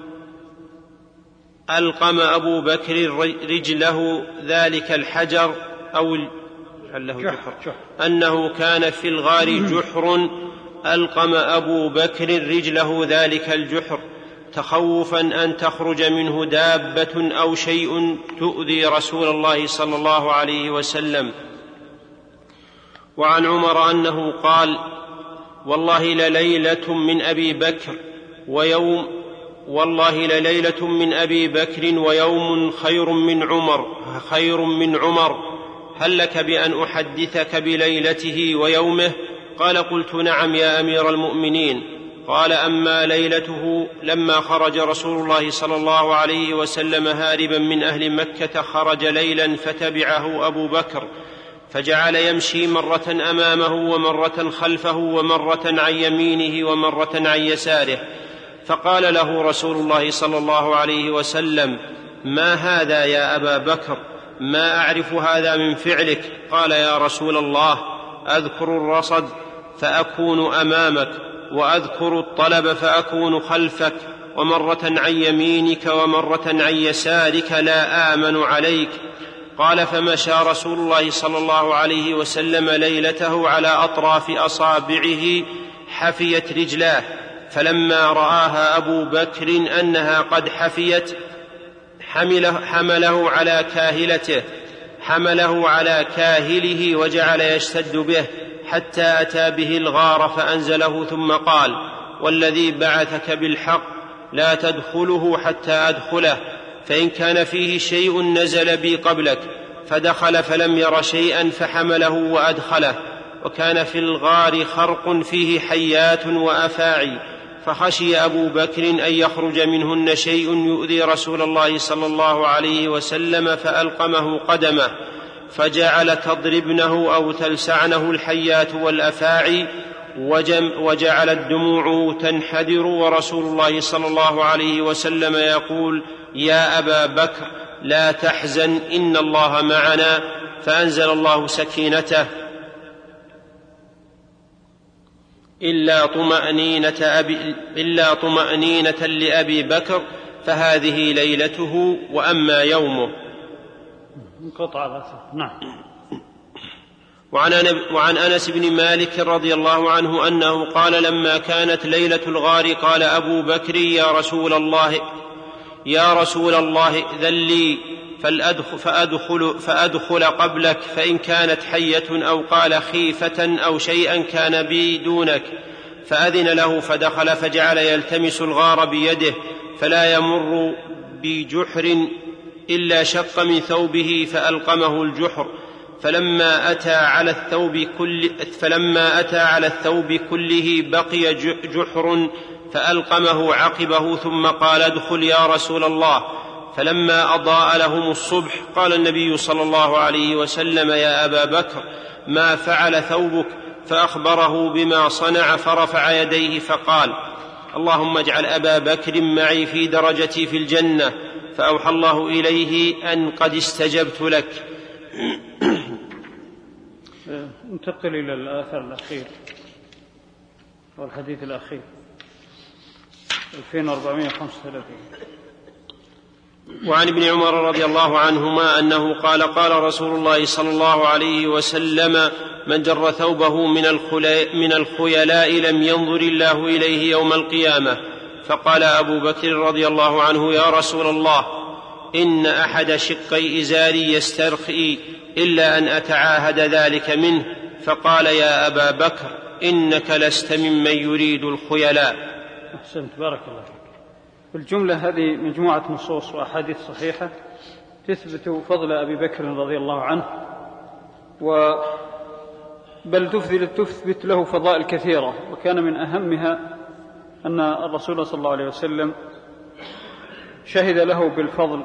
ألقم أبو بكر رجله ذلك الحجر أو جحر أنه كان في الغار جحر ألقم أبو بكر رجله ذلك الجحر تخوفا أن تخرج منه دابة أو شيء تؤذي رسول الله صلى الله عليه وسلم. وعن عمر أنه قال: والله لليلة من أبي بكر ويوم والله لليلة من أبي بكر ويوم خير من عمر خير من عمر هل لك بأن أحدثك بليلته ويومه؟ قال: قلت: نعم يا أمير المؤمنين. قال: أما ليلته لما خرج رسول الله صلى الله عليه وسلم هاربا من أهل مكة، خرج ليلا فتبعه أبو بكر، فجعل يمشي مرة أمامه ومرة خلفه ومرة عن يمينه ومرة عن يساره، فقال له رسول الله صلى الله عليه وسلم: ما هذا يا أبا بكر؟ ما أعرف هذا من فعلك. قال: يا رسول الله، أذكر الرصد فأكون أمامك، وأذكر الطلب فأكون خلفك، ومرة عن يمينك ومرة عن يسارك، لا آمن عليك. قال: فمشى رسول الله صلى الله عليه وسلم ليلته على أطراف أصابعه حفيت رجلاه، فلما رآها أبو بكر أنها قد حفيت حمله, حمله على كاهلته حمله على كاهله وجعل يشتد به حتى أتى به الغار فأنزله، ثم قال: والذي بعثك بالحق لا تدخله حتى أدخله، فإن كان فيه شيء نزل بي قبلك. فدخل فلم ير شيئا فحمله وأدخله، وكان في الغار خرق فيه حيات وأفاعي، فخشي أبو بكر أن يخرج منهن شيء يؤذي رسول الله صلى الله عليه وسلم، فألقمه قدمه، فجعل تضربنه أو تلسعنه الحيات والأفاعي، وجعل الدموع تنحدر، ورسول الله صلى الله عليه وسلم يقول: يا أبا بكر لا تحزن، إن الله معنا. فأنزل الله سكينته: إلا طمأنينة, أبي إلا طمأنينة لأبي بكر، فهذه ليلته وأما يومه. نعم. وعن أنس بن مالك رضي الله عنه أنه قال: لما كانت ليلة الغار قال أبو بكر: يا رسول الله يا رسول الله ائذن لي فأدخل, فأدخل قبلك، فإن كانت حية أو قال خيفة أو شيئا كان بي دونك. فأذن له فدخل، فجعل يلتمس الغار بيده، فلا يمر بجحر إلا شق من ثوبه فألقمه الجحر، فلما أتى على الثوب كل فلما أتى على الثوب كله بقي جحر فألقمه عقبه، ثم قال: ادخل يا رسول الله. فلما أضاء لهم الصبح قال النبي صلى الله عليه وسلم: يا أبا بكر ما فعل ثوبك؟ فأخبره بما صنع، فرفع يديه فقال: اللهم اجعل أبا بكر معي في درجتي في الجنة. فأوحى الله إليه أن قد استجبت لك. انتقل إلى الآثر الأخير والحديث الأخير ألفين وأربعمائة وخمسة وثلاثين. وعن ابن عمر رضي الله عنهما أنه قال: قال رسول الله صلى الله عليه وسلم: من جر ثوبه من الخيلاء لم ينظر الله إليه يوم القيامة. فقال أبو بكر رضي الله عنه: يا رسول الله، إن أحد شقي إزاري يسترخي إلا أن أتعاهد ذلك منه. فقال: يا أبا بكر إنك لست ممن يريد الخيلاء. أحسنت، بارك الله فيك. في الجملة هذه مجموعة نصوص وأحاديث صحيحة تثبت فضل أبي بكر رضي الله عنه، و بل تثبت له فضائل كثيرة، وكان من أهمها أن الرسول صلى الله عليه وسلم شهد له بالفضل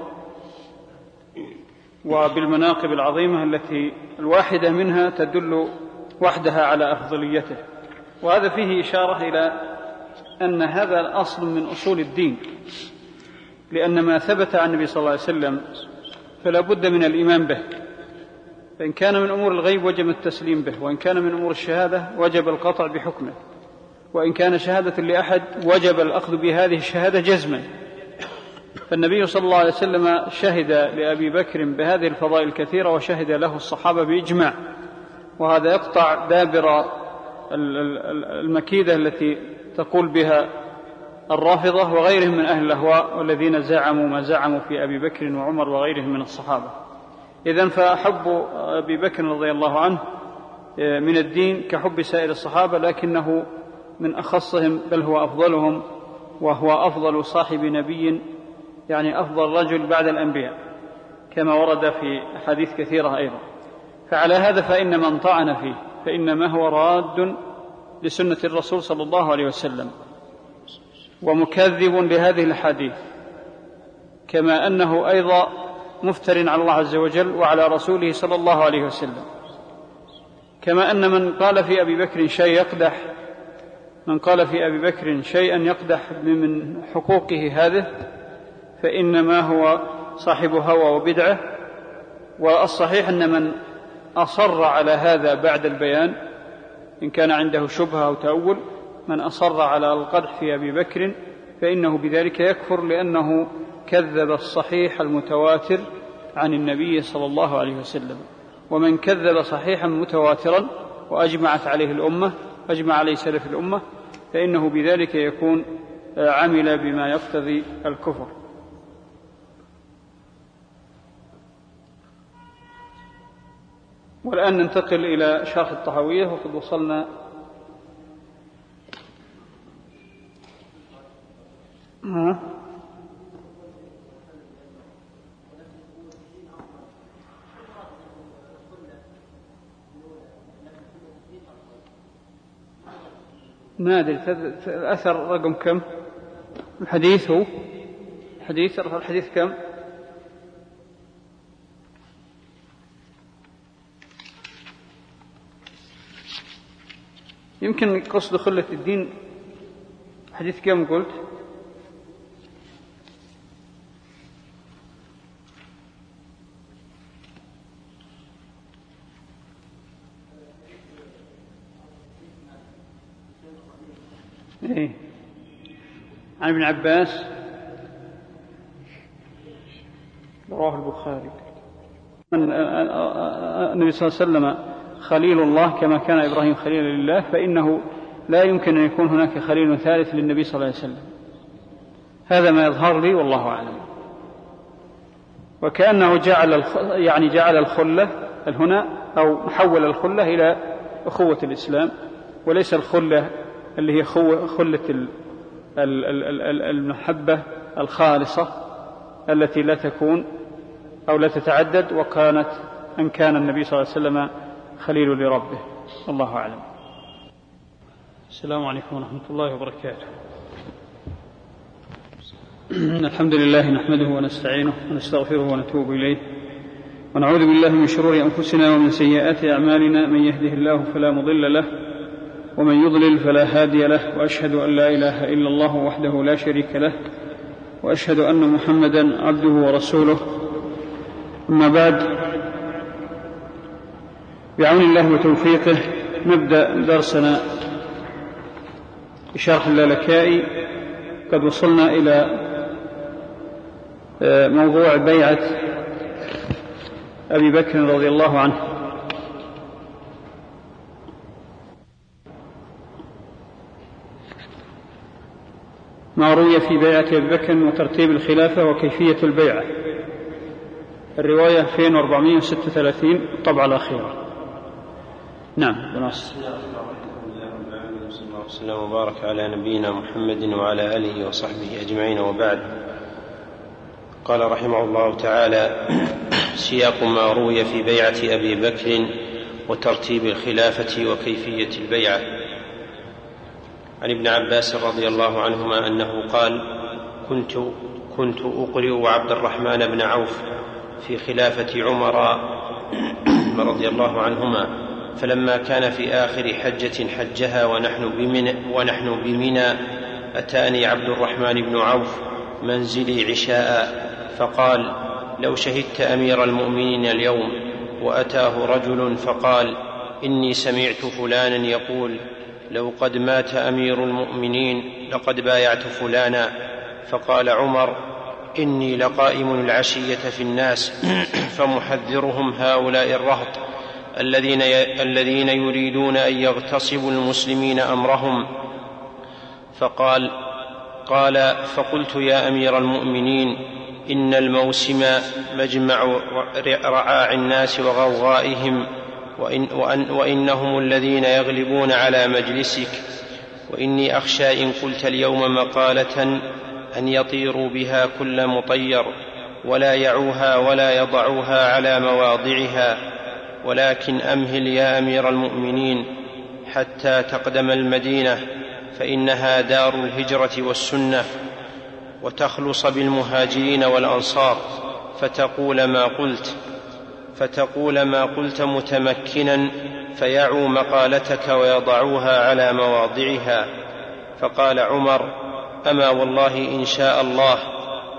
وبالمناقب العظيمة التي الواحدة منها تدل وحدها على أفضليته. وهذا فيه إشارة إلى أن هذا أصل من أصول الدين، لأن ما ثبت عن النبي صلى الله عليه وسلم فلا بد من الإيمان به، فإن كان من أمور الغيب وجب التسليم به، وإن كان من أمور الشهادة وجب القطع بحكمه، وإن كان شهادة لأحد وجب الأخذ بهذه الشهادة جزما. فالنبي صلى الله عليه وسلم شهد لأبي بكر بهذه الفضائل الكثيرة، وشهد له الصحابة بإجماع، وهذا يقطع دابر المكيدة التي تقول بها الرافضة وغيرهم من أهل الأهواء والذين زعموا ما زعموا في أبي بكر وعمر وغيرهم من الصحابة. إذن فحب أبي بكر رضي الله عنه من الدين كحب سائر الصحابة، لكنه من أخصهم، بل هو أفضلهم، وهو أفضل صاحب نبي، يعني أفضل رجل بعد الأنبياء، كما ورد في أحاديث كثيرة أيضا. فعلى هذا فإن من طعن فيه فإنما هو راد لسنة الرسول صلى الله عليه وسلم ومكذب لهذه الحديث، كما أنه أيضا مفتر على الله عز وجل وعلى رسوله صلى الله عليه وسلم. كما أن من قال في أبي بكر شيء يقدح من قال في أبي بكر شيئا يقدح من حقوقه هذه، فإنما هو صاحب هوى وبدعة. والصحيح أن من أصر على هذا بعد البيان إن كان عنده شبهة أو تأول، من أصر على القدح في أبي بكر فإنه بذلك يكفر، لأنه كذب الصحيح المتواتر عن النبي صلى الله عليه وسلم. ومن كذب صحيحا متواترا وأجمعت عليه الأمة، أجمع عليه سلف الأمة، فإنه بذلك يكون عمل بما يقتضي الكفر. والآن ننتقل إلى شرح الطحاوية، وقد وصلنا ما أدري الأثر رقم كم؟ الحديث هو حديث الحديث كم؟ يمكن قصد خلة الدين. حديث كم قلت؟ إيه؟ عن ابن عباس رواه البخاري. النبي صلى الله عليه وسلم خليل الله كما كان إبراهيم خليلا لله، فإنه لا يمكن أن يكون هناك خليل ثالث للنبي صلى الله عليه وسلم. هذا ما يظهر لي والله أعلم. وكأنه جعل يعني جعل الخلة هنا أو حول الخلة إلى أخوة الإسلام، وليس الخلة اللي هي خلة المحبة الخالصة التي لا تكون أو لا تتعدد، وكانت أن كان النبي صلى الله عليه وسلم خليل لربه. الله أعلم. السلام عليكم ورحمة الله وبركاته. الحمد لله نحمده ونستعينه ونستغفره ونتوب إليه، ونعوذ بالله من شرور أنفسنا ومن سيئات أعمالنا، من يهده الله فلا مضل له ومن يضلل فلا هادي له، وأشهد أن لا إله إلا الله وحده لا شريك له، وأشهد أن محمدا عبده ورسوله. أما بعد، بعون الله وتوفيقه نبدأ درسنا بشرح اللالكائي. قد وصلنا إلى موضوع بيعة أبي بكر رضي الله عنه. ما روي في بيعة أبي بكر وترتيب الخلافة وكيفية البيعة. الرواية ألفين وأربعمائة وستة وثلاثين، الطبعة الأخيرة. نعم. بنص. صلى الله وسلم وبارك على نبينا محمد وعلى آله وصحبه أجمعين، وبعد. قال رحمه الله تعالى: سياق ما روي في بيعة أبي بكر وترتيب الخلافة وكيفية البيعة. عن ابن عباس رضي الله عنهما أنه قال: كنت كنت أقرئ عبد الرحمن بن عوف في خلافة عمر رضي الله عنهما، فلما كان في آخر حجة حجها ونحن بمنى, ونحن بمنى أتاني عبد الرحمن بن عوف منزلي عشاء، فقال: لو شهدت أمير المؤمنين اليوم. وأتاه رجل فقال: إني سمعت فلانا يقول: لو قد مات أمير المؤمنين لقد بايعت فلانا. فقال عمر: إني لقائم العشية في الناس فمحذرهم هؤلاء الرهط الذين الذين يريدون أن يغتصبوا المسلمين أمرهم. فقال قال فقلت: يا أمير المؤمنين، إن الموسم مجمع رعاع الناس وغوغائهم، وإن وأن وإنهم الذين يغلبون على مجلسك، وإني أخشى إن قلت اليوم مقالة أن يطيروا بها كل مطير ولا يعوها ولا يضعوها على مواضعها، ولكن أمهل يا أمير المؤمنين حتى تقدم المدينة، فإنها دار الهجرة والسنة، وتخلص بالمهاجرين والأنصار، فتقول ما قلت فتقول ما قلت متمكنا، فيعوا مقالتك ويضعوها على مواضعها. فقال عمر: أما والله إن شاء الله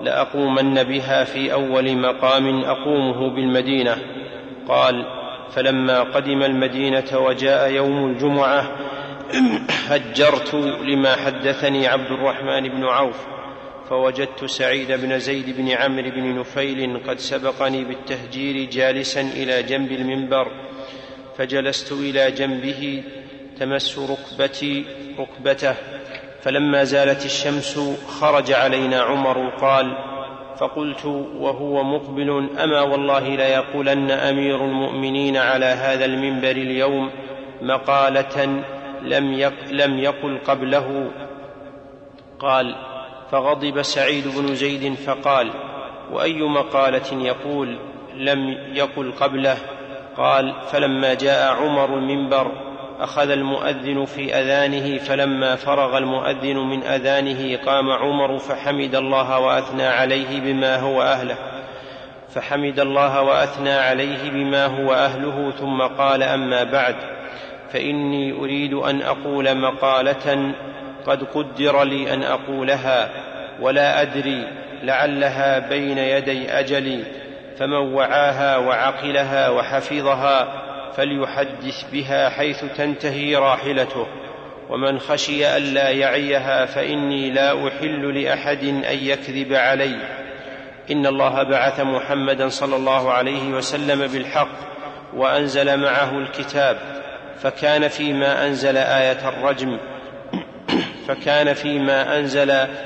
لأقومن بها في أول مقام أقومه بالمدينة. قال: فلما قدم المدينة وجاء يوم الجمعة هجرت لما حدثني عبد الرحمن بن عوف، فوجدت سعيد بن زيد بن عمرو بن نفيل قد سبقني بالتهجير جالسا إلى جنب المنبر، فجلست إلى جنبه تمس ركبتي ركبته، فلما زالت الشمس خرج علينا عمر قال: فقلت وهو مقبل: أما والله ليقولن أمير المؤمنين على هذا المنبر اليوم مقالة لم يقل قبله. قال: فغضب سعيد بن زيد فقال: وأي مقالة يقول لم يقل قبله؟ قال: فلما جاء عمر المنبر أخذ المؤذن في أذانه، فلما فرغ المؤذن من أذانه قام عمر فحمد الله وأثنى عليه بما هو أهله فحمد الله وأثنى عليه بما هو أهله ثم قال: أما بعد، فإني أريد أن أقول مقالة قد قدر لي أن أقولها، ولا أدري لعلها بين يدي أجلي، فمن وعاها وعقلها وحفظها فليحدث بها حيث تنتهي راحلته، ومن خشي ألا يعيها فإني لا أحل لأحد أن يكذب علي. إن الله بعث محمدا صلى الله عليه وسلم بالحق وأنزل معه الكتاب، فكان فيما أنزل آية الرجم فكان فيما أنزل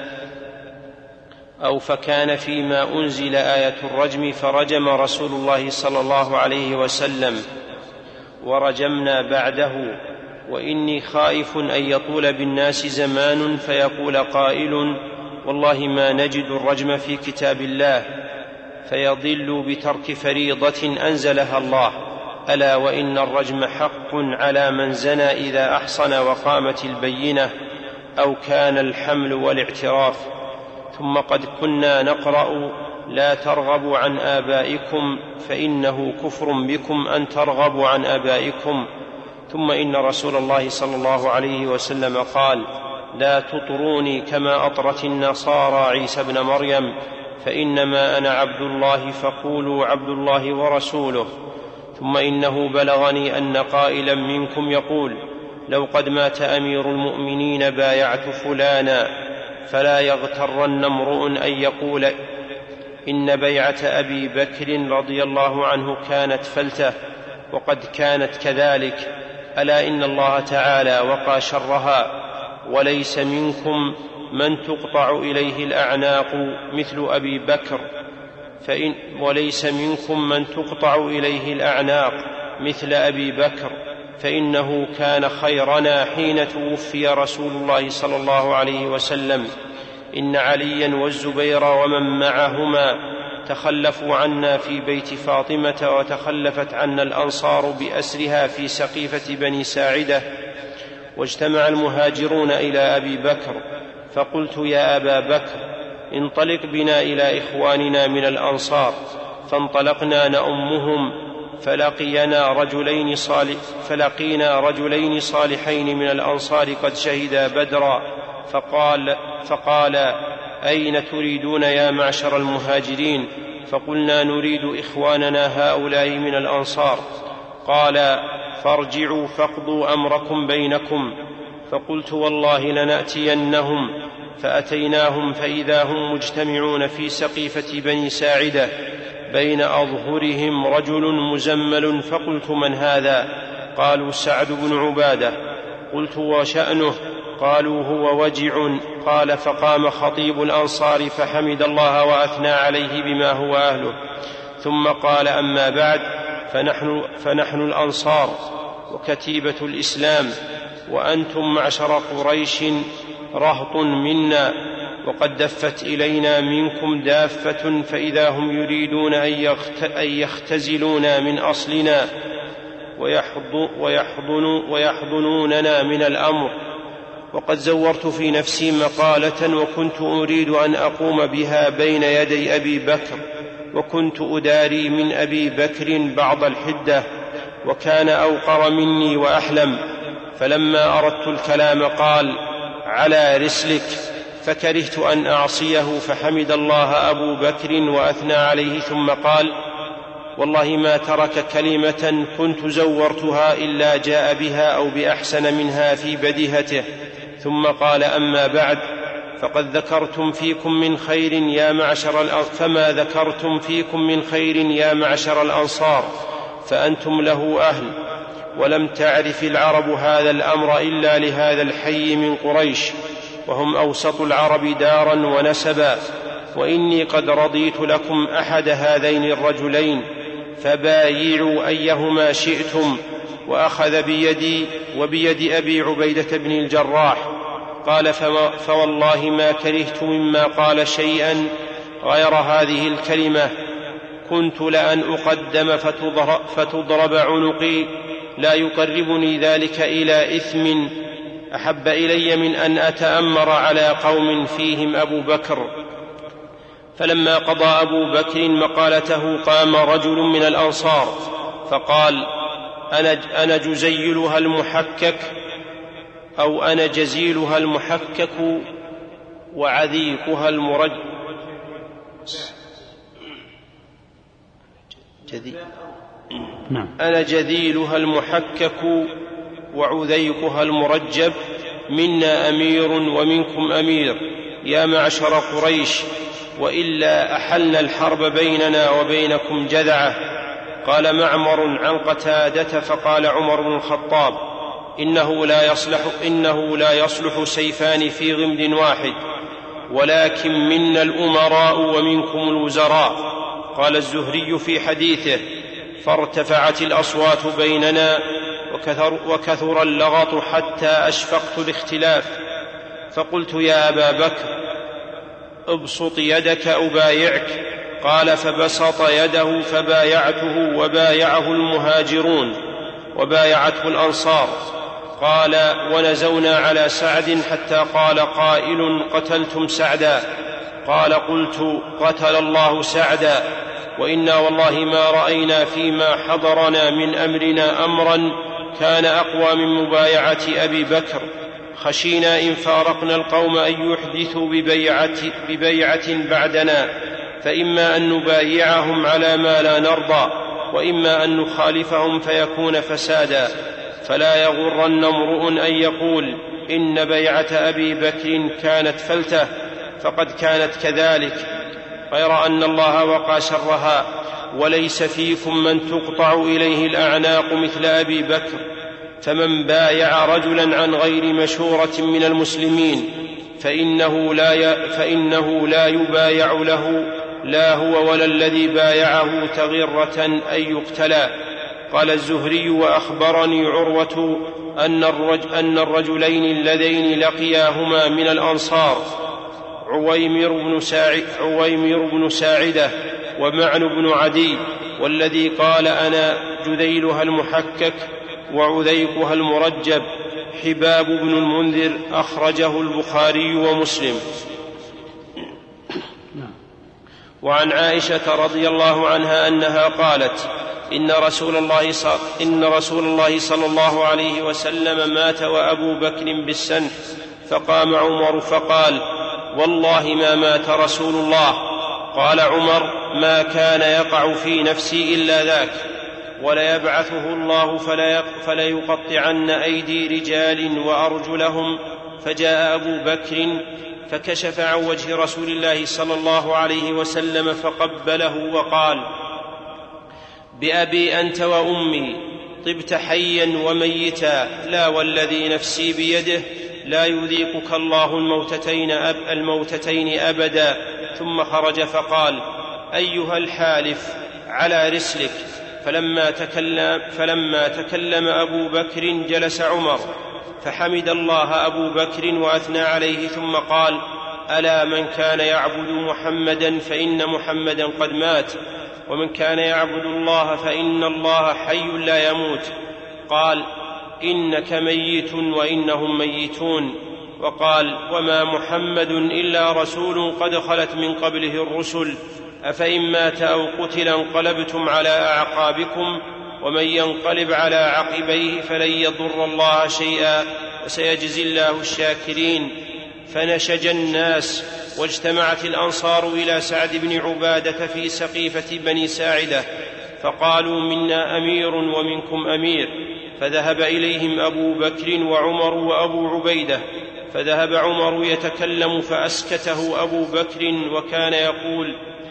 أو فكان فيما أنزل آية الرجم، فرجم رسول الله صلى الله عليه وسلم ورجمنا بعده. وإني خائف أن يطول بالناس زمان فيقول قائل: والله ما نجد الرجم في كتاب الله، فيضل بترك فريضة أنزلها الله. ألا وإن الرجم حق على من زنى إذا أحصن وقامت البينة أو كان الحمل والاعتراف. ثم قد كنا نقرأ: لا ترغبوا عن آبائكم فإنه كفر بكم أن ترغبوا عن آبائكم. ثم إن رسول الله صلى الله عليه وسلم قال: لا تطروني كما أطرت النصارى عيسى ابن مريم، فإنما أنا عبد الله فقولوا عبد الله ورسوله. ثم إنه بلغني أن قائلا منكم يقول: لو قد مات أمير المؤمنين بايعت فلانا، فلا يغترن امرؤ أن يقول إن بيعة أبي بكر رضي الله عنه كانت فلتة، وقد كانت كذلك. ألا إن الله تعالى وقى شرها، وليس منكم من تقطع إليه الأعناق مثل أبي بكر فإن وليس منكم من تقطع إليه الأعناق مثل أبي بكر فإنه كان خيرنا حين توفي رسول الله صلى الله عليه وسلم. إن عليا والزبير ومن معهما تخلفوا عنا في بيت فاطمة، وتخلفت عنا الأنصار بأسرها في سقيفة بني ساعدة، واجتمع المهاجرون إلى أبي بكر، فقلت: يا أبا بكر، انطلق بنا إلى إخواننا من الأنصار. فانطلقنا نأمهم، فلقينا رجلين, صالح فلقينا رجلين صالحين من الأنصار قد شهدا بدرا، فقال, فقال: أين تريدون يا معشر المهاجرين؟ فقلنا: نريد إخواننا هؤلاء من الأنصار. قال: فارجعوا فاقضوا أمركم بينكم. فقلت: والله لنأتينهم. فأتيناهم فإذا هم مجتمعون في سقيفة بني ساعدة، بين أظهرهم رجل مزمل. فقلت: من هذا؟ قالوا: سعد بن عبادة. قلت: وشأنه؟ قالوا: هو وجع. قال: فقام خطيب الأنصار فحمد الله وأثنى عليه بما هو أهله، ثم قال: أما بعد، فنحن, فنحن الأنصار وكتيبة الإسلام، وأنتم معشر قريش رهط منا، وقد دفت إلينا منكم دافة، فإذا هم يريدون أن يختزلونا من أصلنا ويحضنوننا من الأمر. وقد زورت في نفسي مقالة، وكنت أريد أن أقوم بها بين يدي أبي بكر، وكنت أداري من أبي بكر بعض الحدة، وكان أوقر مني وأحلم. فلما أردت الكلام قال: على رسلك، فكرهت أن أعصيه، فحمد الله أبو بكر وأثنى عليه ثم قال: والله ما ترك كلمة كنت زورتها إلا جاء بها أو بأحسن منها في بديهته. ثم قال: أما بعد، فقد ذكرتم فيكم من خير يا معشر فما ذكرتم فيكم من خير يا معشر الأنصار فأنتم له أهل، ولم تعرف العرب هذا الأمر إلا لهذا الحي من قريش، وهم أوسط العرب دارا ونسبا، وإني قد رضيت لكم أحد هذين الرجلين فبايعوا أيهما شئتم. وأخذ بيدي وبيد أبي عبيدة بن الجراح. قال: فوالله ما كرهت مما قال شيئا غير هذه الكلمة: كنت لأن أقدم فتضرب عنقي، لا يقربني ذلك إلى إثم أحب إلي من أن أتأمر على قوم فيهم أبو بكر. فلما قضى أبو بكر مقالته قام رجل من الأنصار فقال: أنا جزيلها المحكك أو أنا جزيلها المحكك وعذيقها المرج جذي... أنا جذيلها المحكك وعذيقها المرجب، منا أمير ومنكم أمير يا معشر قريش، وإلا أحلنا الحرب بيننا وبينكم جذعة. قال معمر عن قتادة: فقال عمر بن الخطاب: إنه لا يصلح, إنه لا يصلح سيفان في غمد واحد، ولكن منا الأمراء ومنكم الوزراء. قال الزهري في حديثه: فارتفعت الأصوات بيننا وكثر, وكثر اللغط حتى أشفقت الاختلاف، فقلت: يا أبا بكر ابسط يدك أبايعك. قال: فبسط يده فبايعته، وبايعه المهاجرون وبايعته الأنصار. قال: ونزونا على سعد حتى قال قائل: قتلتم سعدا؟ قال: قلت: قتل الله سعدا، وإنا والله ما رأينا فيما حضرنا من أمرنا أمرا كان أقوى من مبايعة أبي بكر، خشينا إن فارقنا القوم أن يحدثوا ببيعة, ببيعة بعدنا، فإما أن نبايعهم على ما لا نرضى، وإما أن نخالفهم فيكون فسادا. فلا يغرن امرؤ أن يقول إن بيعة أبي بكر كانت فلتة، فقد كانت كذلك، غير أن الله وقى شرها، وليس فيكم من تقطع إليه الأعناق مثل أبي بكر. فمن بايع رجلا عن غير مشورة من المسلمين فإنه لا, فإنه لا يبايع له، لا هو ولا الذي بايعه تغرة أن يقتلا. قال الزهري: وأخبرني عروة أن, الرج أن الرجلين اللذين لقياهما من الأنصار عويمر بن, ساعد عويمر بن ساعدة ومعن بن عدي، والذي قال: أنا جذيلها المحكك وعذيقها المرجب، حباب بن المنذر، أخرجه البخاري ومسلم. وعن عائشة رضي الله عنها أنها قالت: إن رسول الله صل... إن رسول الله صلى الله عليه وسلم مات وأبو بكر بالسنح، فقام عمر فقال: والله ما مات رسول الله. قال عمر: ما كان يقع في نفسي إلا ذاك، وليبعثه الله فليقطعن أيدي رجال وأرجلهم. فجاء أبو بكر فكشف عن وجه رسول الله صلى الله عليه وسلم فقبله وقال: بأبي أنت وأمي، طبت حيا وميتا، لا والذي نفسي بيده لا يذيقك الله الموتتين, أب الموتتين أبدا. ثم خرج فقال: أيها الحالف على رسلك. فلما تكلم, فلما تكلم أبو بكر جلس عمر، فحمد الله أبو بكر وأثنى عليه، ثم قال: ألا من كان يعبد محمدا فإن محمدا قد مات، ومن كان يعبد الله فإن الله حي لا يموت. قال: إنك ميت وإنهم ميتون. وقال: وما محمد إلا رسول قد خلت من قبله الرسل، أفإن مات أو قتل انقلبتم على أعقابكم، ومن ينقلب على عقبيه فلن يضر الله شيئا، وسيجزي الله الشاكرين. فنشج الناس، واجتمعت الأنصار إلى سعد بن عبادة في سقيفة بني ساعدة، فقالوا منا أمير ومنكم أمير، فذهب إليهم أبو بكر وعمر وأبو عبيدة، فذهب عمر يتكلم فأسكته أبو بكر، وكان يقول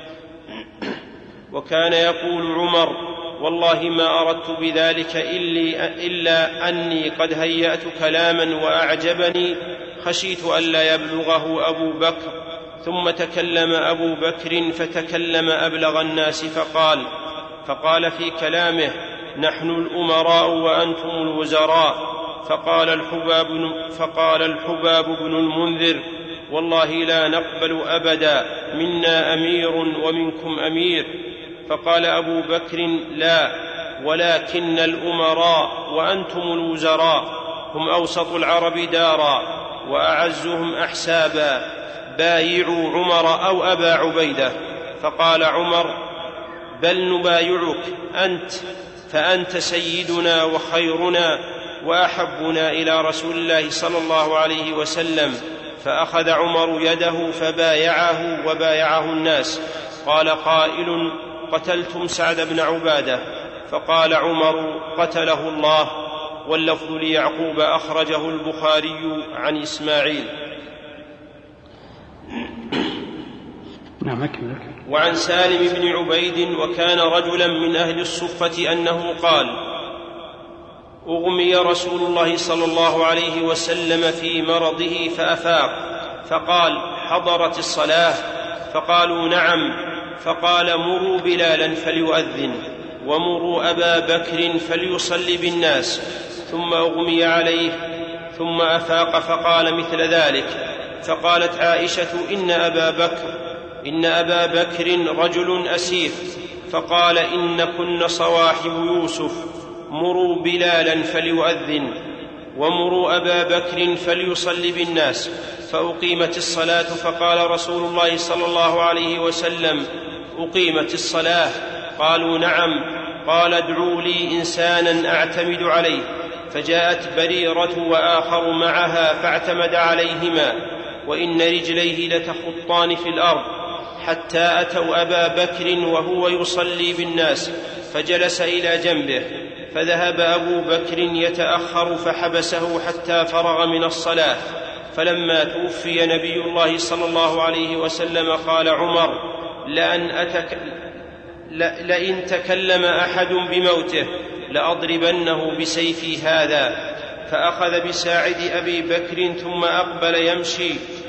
وكان يقول عمر: والله ما أردت بذلك إلا أني قد هيأت كلاما وأعجبني، خشيت ألا يبلغه أبو بكر. ثم تكلم أبو بكر فتكلم أبلغ الناس، فقال فقال في كلامه: نحن الأمراء وأنتم الوزراء. فقال الحباب, فقال الحباب بن المنذر: والله لا نقبل أبدا، منا أمير ومنكم أمير. فقال أبو بكر: لا، ولكن الأمراء وأنتم الوزراء هم أوسط العرب دارا وأعزهم أحسابا، بايعوا عمر أو أبا عبيدة. فقال عمر: بل نبايعك أنت، فأنت سيدنا وخيرنا وأحبنا إلى رسول الله صلى الله عليه وسلم. فأخذ عمر يده فبايعه وبايعه الناس. قال قائل: قتلتم سعد بن عبادة؟ فقال عمر: قتله الله. واللفظ ليعقوب، أخرجه البخاري عن إسماعيل. وعن سالم بن عبيد وكان رجلا من أهل الصفة أنه قال: أغمي رسول الله صلى الله عليه وسلم في مرضه فأفاق، فقال: حضرت الصلاة؟ فقالوا: نعم. فقال: مروا بلالا فليؤذن، ومروا أبا بكر فليصلي بالناس. ثم أغمي عليه ثم أفاق فقال مثل ذلك. فقالت عائشة: إن أبا بكر إن أبا بكر رجل أسيف. فقال: إنكن صواحب يوسف، مروا بلالا فليؤذن، ومروا أبا بكر فليصلي بالناس. فأقيمت الصلاة، فقال رسول الله صلى الله عليه وسلم: أقيمت الصلاة؟ قالوا: نعم. قال: ادعوا لي إنسانا أعتمد عليه. فجاءت بريرة وآخر معها فاعتمد عليهما، وإن رجليه لتخطان في الأرض، حتى أتوا أبا بكر وهو يصلي بالناس، فجلس إلى جنبه. فذهب أبو بكر يتأخر فحبسه حتى فرغ من الصلاة. فلما توفي نبي الله صلى الله عليه وسلم قال عمر: لأن أتك... لئن تكلم أحد بموته لأضربنه بسيفي هذا. فأخذ بساعد أبي بكر ثم أقبل يمشي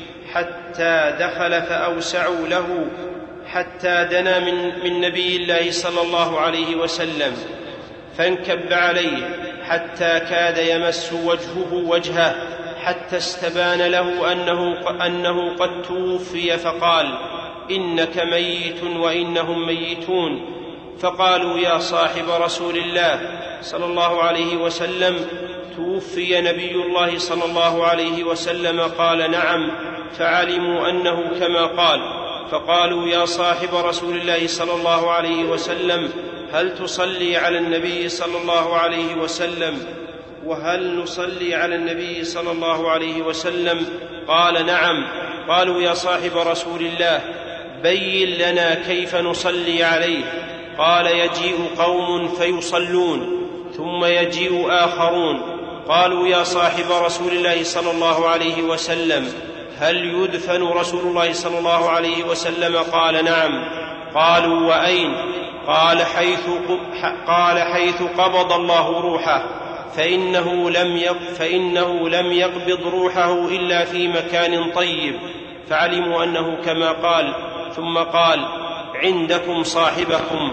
حتى دخل فأوسعوا له، حتى دنا من, من نبي الله صلى الله عليه وسلم، فانكب عليه حتى كاد يمس وجهه وجهه، حتى استبان له أنه, أنه قد توفي. فقال: إنك ميت وإنهم ميتون. فقالوا: يا صاحب رسول الله صلى الله عليه وسلم، توفي نبي الله صلى الله عليه وسلم؟ قال: نعم. فعلموا أنه كما قال. فقالوا: يا صاحب رسول الله صلى الله عليه وسلم، هل تصلي على النبي صلى الله عليه وسلم؟ وهل نصلي على النبي صلى الله عليه وسلم؟ قال: نعم. قالوا: يا صاحب رسول الله، بين لنا كيف نصلي عليه. قال: يجيء قوم فيصلون، ثم يجيء آخرون. قالوا: يا صاحب رسول الله صلى الله عليه وسلم، هل يدفن رسول الله صلى الله عليه وسلم؟ قال: نعم. قالوا: وأين؟ قال: حيث, قال حيث قبض الله روحه، فإنه لم, فإنه لم يقبض روحه إلا في مكان طيب. فعلموا أنه كما قال. ثم قال: عندكم صاحبكم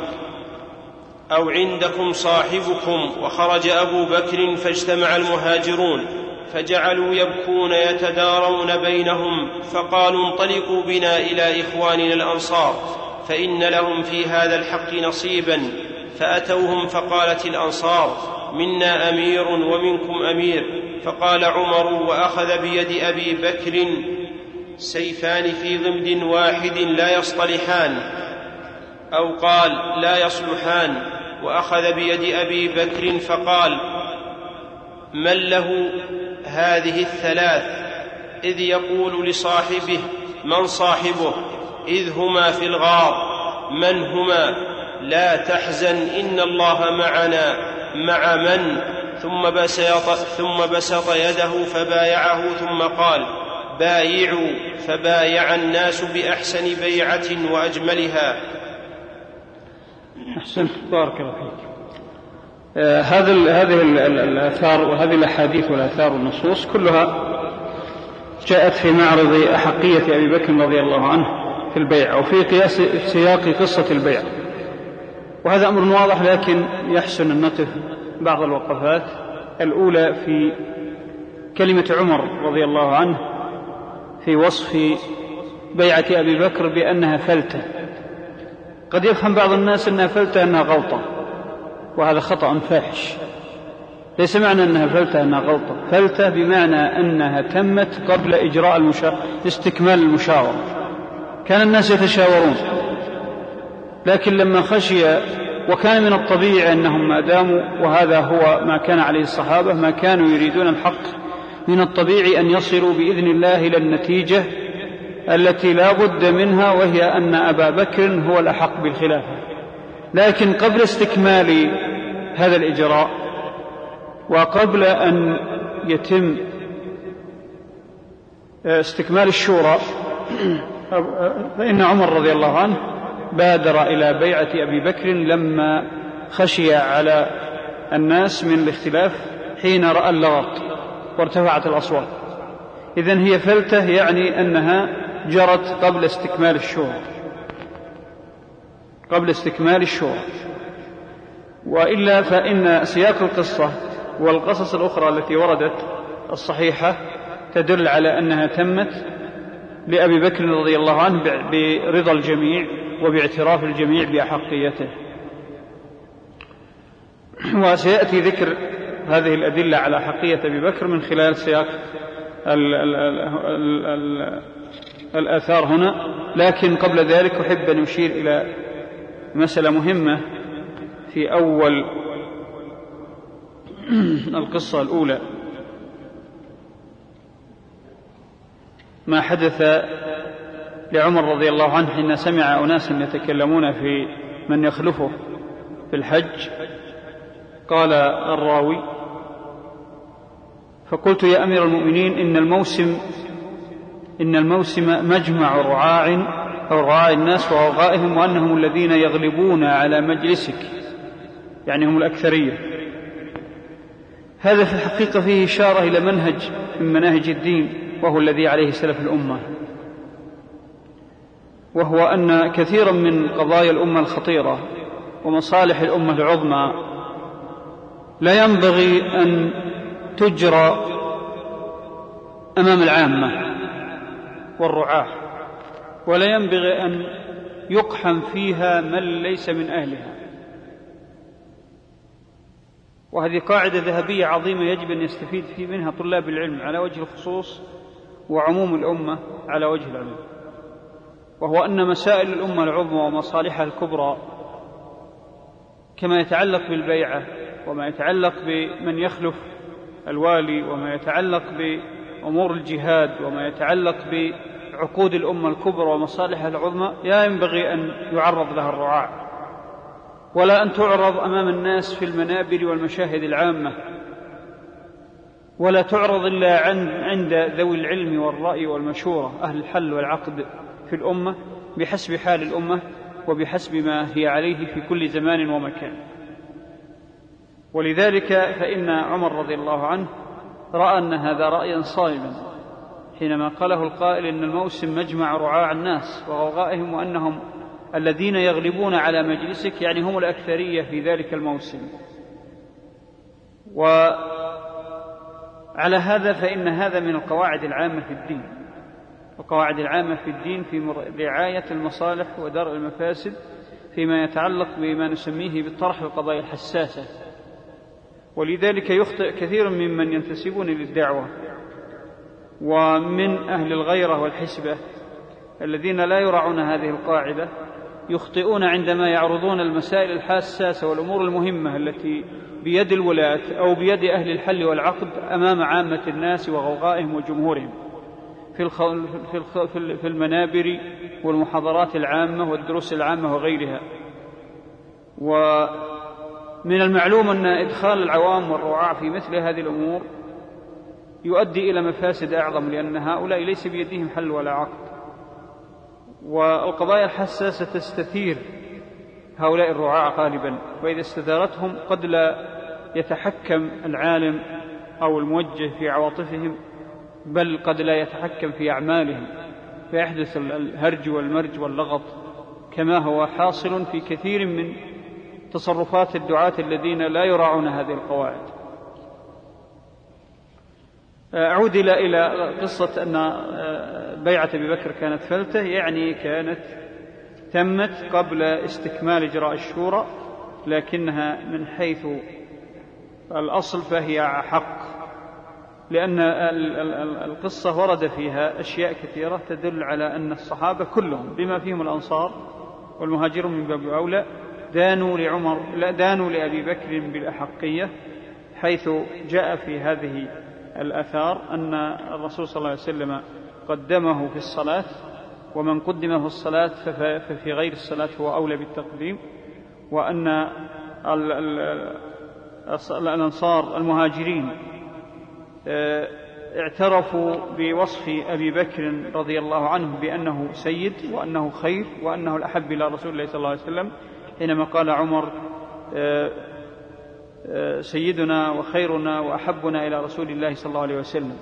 أو عندكم صاحبكم. وخرج أبو بكر فاجتمع المهاجرون، فجعلوا يبكون يتدارون بينهم، فقالوا: انطلقوا بنا إلى إخواننا الأنصار، فإن لهم في هذا الحق نصيبا. فأتوهم، فقالت الأنصار: منا أمير ومنكم أمير. فقال عمر وأخذ بيد أبي بكر: سيفان في غمد واحد لا يصطلحان، أو قال لا يصلحان. وأخذ بيد أبي بكر فقال: من له هذه الثلاث؟ إذ يقول لصاحبه: من صاحبه؟ إذ هما في الغار: من هما؟ لا تحزن إن الله معنا. مع من؟ ثم بسط, ثم بسط يده فبايعه، ثم قال: بايعوا. فبايع الناس بأحسن بيعة وأجملها. أحسنت، بارك الله فيك. آه هذه هذه الآثار وهذه الأحاديث والآثار والنصوص كلها جاءت في معرض أحقية أبي بكر رضي الله عنه في البيع، وفي قياس سياق قصة البيع، وهذا أمر واضح، لكن يحسن أن نقف بعض الوقفات. الأولى في كلمة عمر رضي الله عنه في وصف بيعة أبي بكر بأنها فلتة. قد يفهم بعض الناس أنها فلتة أنها غلطة، وهذا خطأ فاحش. ليس معنى أنها فلتة أنها غلطة، فلتة بمعنى أنها تمت قبل إجراء المشا... استكمال المشاورة. كان الناس يتشاورون، لكن لما خشي، وكان من الطبيعي أنهم ما داموا، وهذا هو ما كان عليه الصحابة، ما كانوا يريدون الحق، من الطبيعي أن يصلوا بإذن الله إلى النتيجة التي لا بد منها، وهي أن أبا بكر هو الأحق بالخلافة. لكن قبل استكمال هذا الإجراء وقبل أن يتم استكمال الشورى، فإن عمر رضي الله عنه بادر إلى بيعة أبي بكر لما خشي على الناس من الاختلاف حين رأى اللغط وارتفعت الأصوات. إذن هي فلتة، يعني أنها جرت قبل استكمال الشورى، قبل استكمال الشورى. وإلا فإن سياق القصة والقصص الأخرى التي وردت الصحيحة تدل على أنها تمت لأبي بكر رضي الله عنه برضا الجميع وباعتراف الجميع بأحقيته. وسيأتي ذكر هذه الأدلة على حقية أبي بكر من خلال سياق ال ال ال ال الآثار هنا. لكن قبل ذلك أحب أن أشير إلى مسألة مهمة في أول القصة الأولى، ما حدث لعمر رضي الله عنه حين سمع أناسا يتكلمون في من يخلفه في الحج. قال الراوي: فقلت يا أمير المؤمنين إن الموسم إن الموسم مجمع رعاع أو رعاع الناس وغوغائهم، وأنهم الذين يغلبون على مجلسك، يعني هم الأكثرية. هذا في الحقيقة فيه إشارة إلى منهج من مناهج الدين، وهو الذي عليه سلف الأمة، وهو أن كثيرا من قضايا الأمة الخطيرة ومصالح الأمة العظمى لا ينبغي أن تجرى أمام العامة والرعاة، ولا ينبغي أن يقحم فيها من ليس من أهلها. وهذه قاعدة ذهبية عظيمة يجب أن يستفيد في منها طلاب العلم على وجه الخصوص، وعموم الأمة على وجه العموم، وهو أن مسائل الأمة العظمى ومصالحها الكبرى كما يتعلق بالبيعة، وما يتعلق بمن يخلف الوالي، وما يتعلق بأمور الجهاد، وما يتعلق بعقود الأمة الكبرى ومصالحها العظمى، لا ينبغي أن يعرض لها الرعاع، ولا أن تعرض أمام الناس في المنابر والمشاهد العامة، ولا تعرض إلا عند ذوي العلم والرأي والمشورة، أهل الحل والعقد في الأمة، بحسب حال الأمة وبحسب ما هي عليه في كل زمان ومكان. ولذلك فإن عمر رضي الله عنه رأى أن هذا رأيا صائبا حينما قاله القائل إن الموسم مجمع رعاع الناس وغوغائهم، وأنهم الذين يغلبون على مجلسك، يعني هم الأكثرية في ذلك الموسم. وعلى هذا فإن هذا من القواعد العامة في الدين، القواعد العامة في الدين في رعاية المصالح ودرء المفاسد فيما يتعلق بما نسميه بالطرح القضايا الحساسة. ولذلك يخطئ كثير ممن ينتسبون للدعوة ومن أهل الغيرة والحسبة الذين لا يراعون هذه القاعدة، يخطئون عندما يعرضون المسائل الحساسة والأمور المهمة التي بيد الولاة أو بيد أهل الحل والعقد أمام عامة الناس وغوغائهم وجمهورهم، في المنابر والمحاضرات العامة والدروس العامة وغيرها. ومن المعلوم أن إدخال العوام والرعاع في مثل هذه الأمور يؤدي إلى مفاسد أعظم، لأن هؤلاء ليس بيدهم حل ولا عقد، والقضايا الحساسة تستثير هؤلاء الرعاع غالبا، وإذا استثارتهم قد لا يتحكم العالم أو الموجه في عواطفهم، بل قد لا يتحكم في أعمالهم، فيحدث الهرج والمرج واللغط كما هو حاصل في كثير من تصرفات الدعاة الذين لا يراعون هذه القواعد. أعود إلى قصة أن بيعة أبي بكر كانت فلتة، يعني كانت تمت قبل استكمال إجراء الشورى، لكنها من حيث الأصل فهي حق، لأن القصة ورد فيها أشياء كثيرة تدل على أن الصحابة كلهم بما فيهم الأنصار والمهاجرون من باب أولى دانوا لعمر لا دانوا لأبي بكر بالأحقية، حيث جاء في هذه الآثار أن الرسول صلى الله عليه وسلم قدمه في الصلاة، ومن قدم في الصلاة ففي غير الصلاة هو أولى بالتقديم، وأن الأنصار المهاجرين اعترفوا بوصف أبي بكر رضي الله عنه بأنه سيد وأنه خير وأنه الأحب إلى رسول الله صلى الله عليه وسلم، حينما قال عمر سيدنا وخيرنا وأحبنا إلى رسول الله صلى الله عليه وسلم.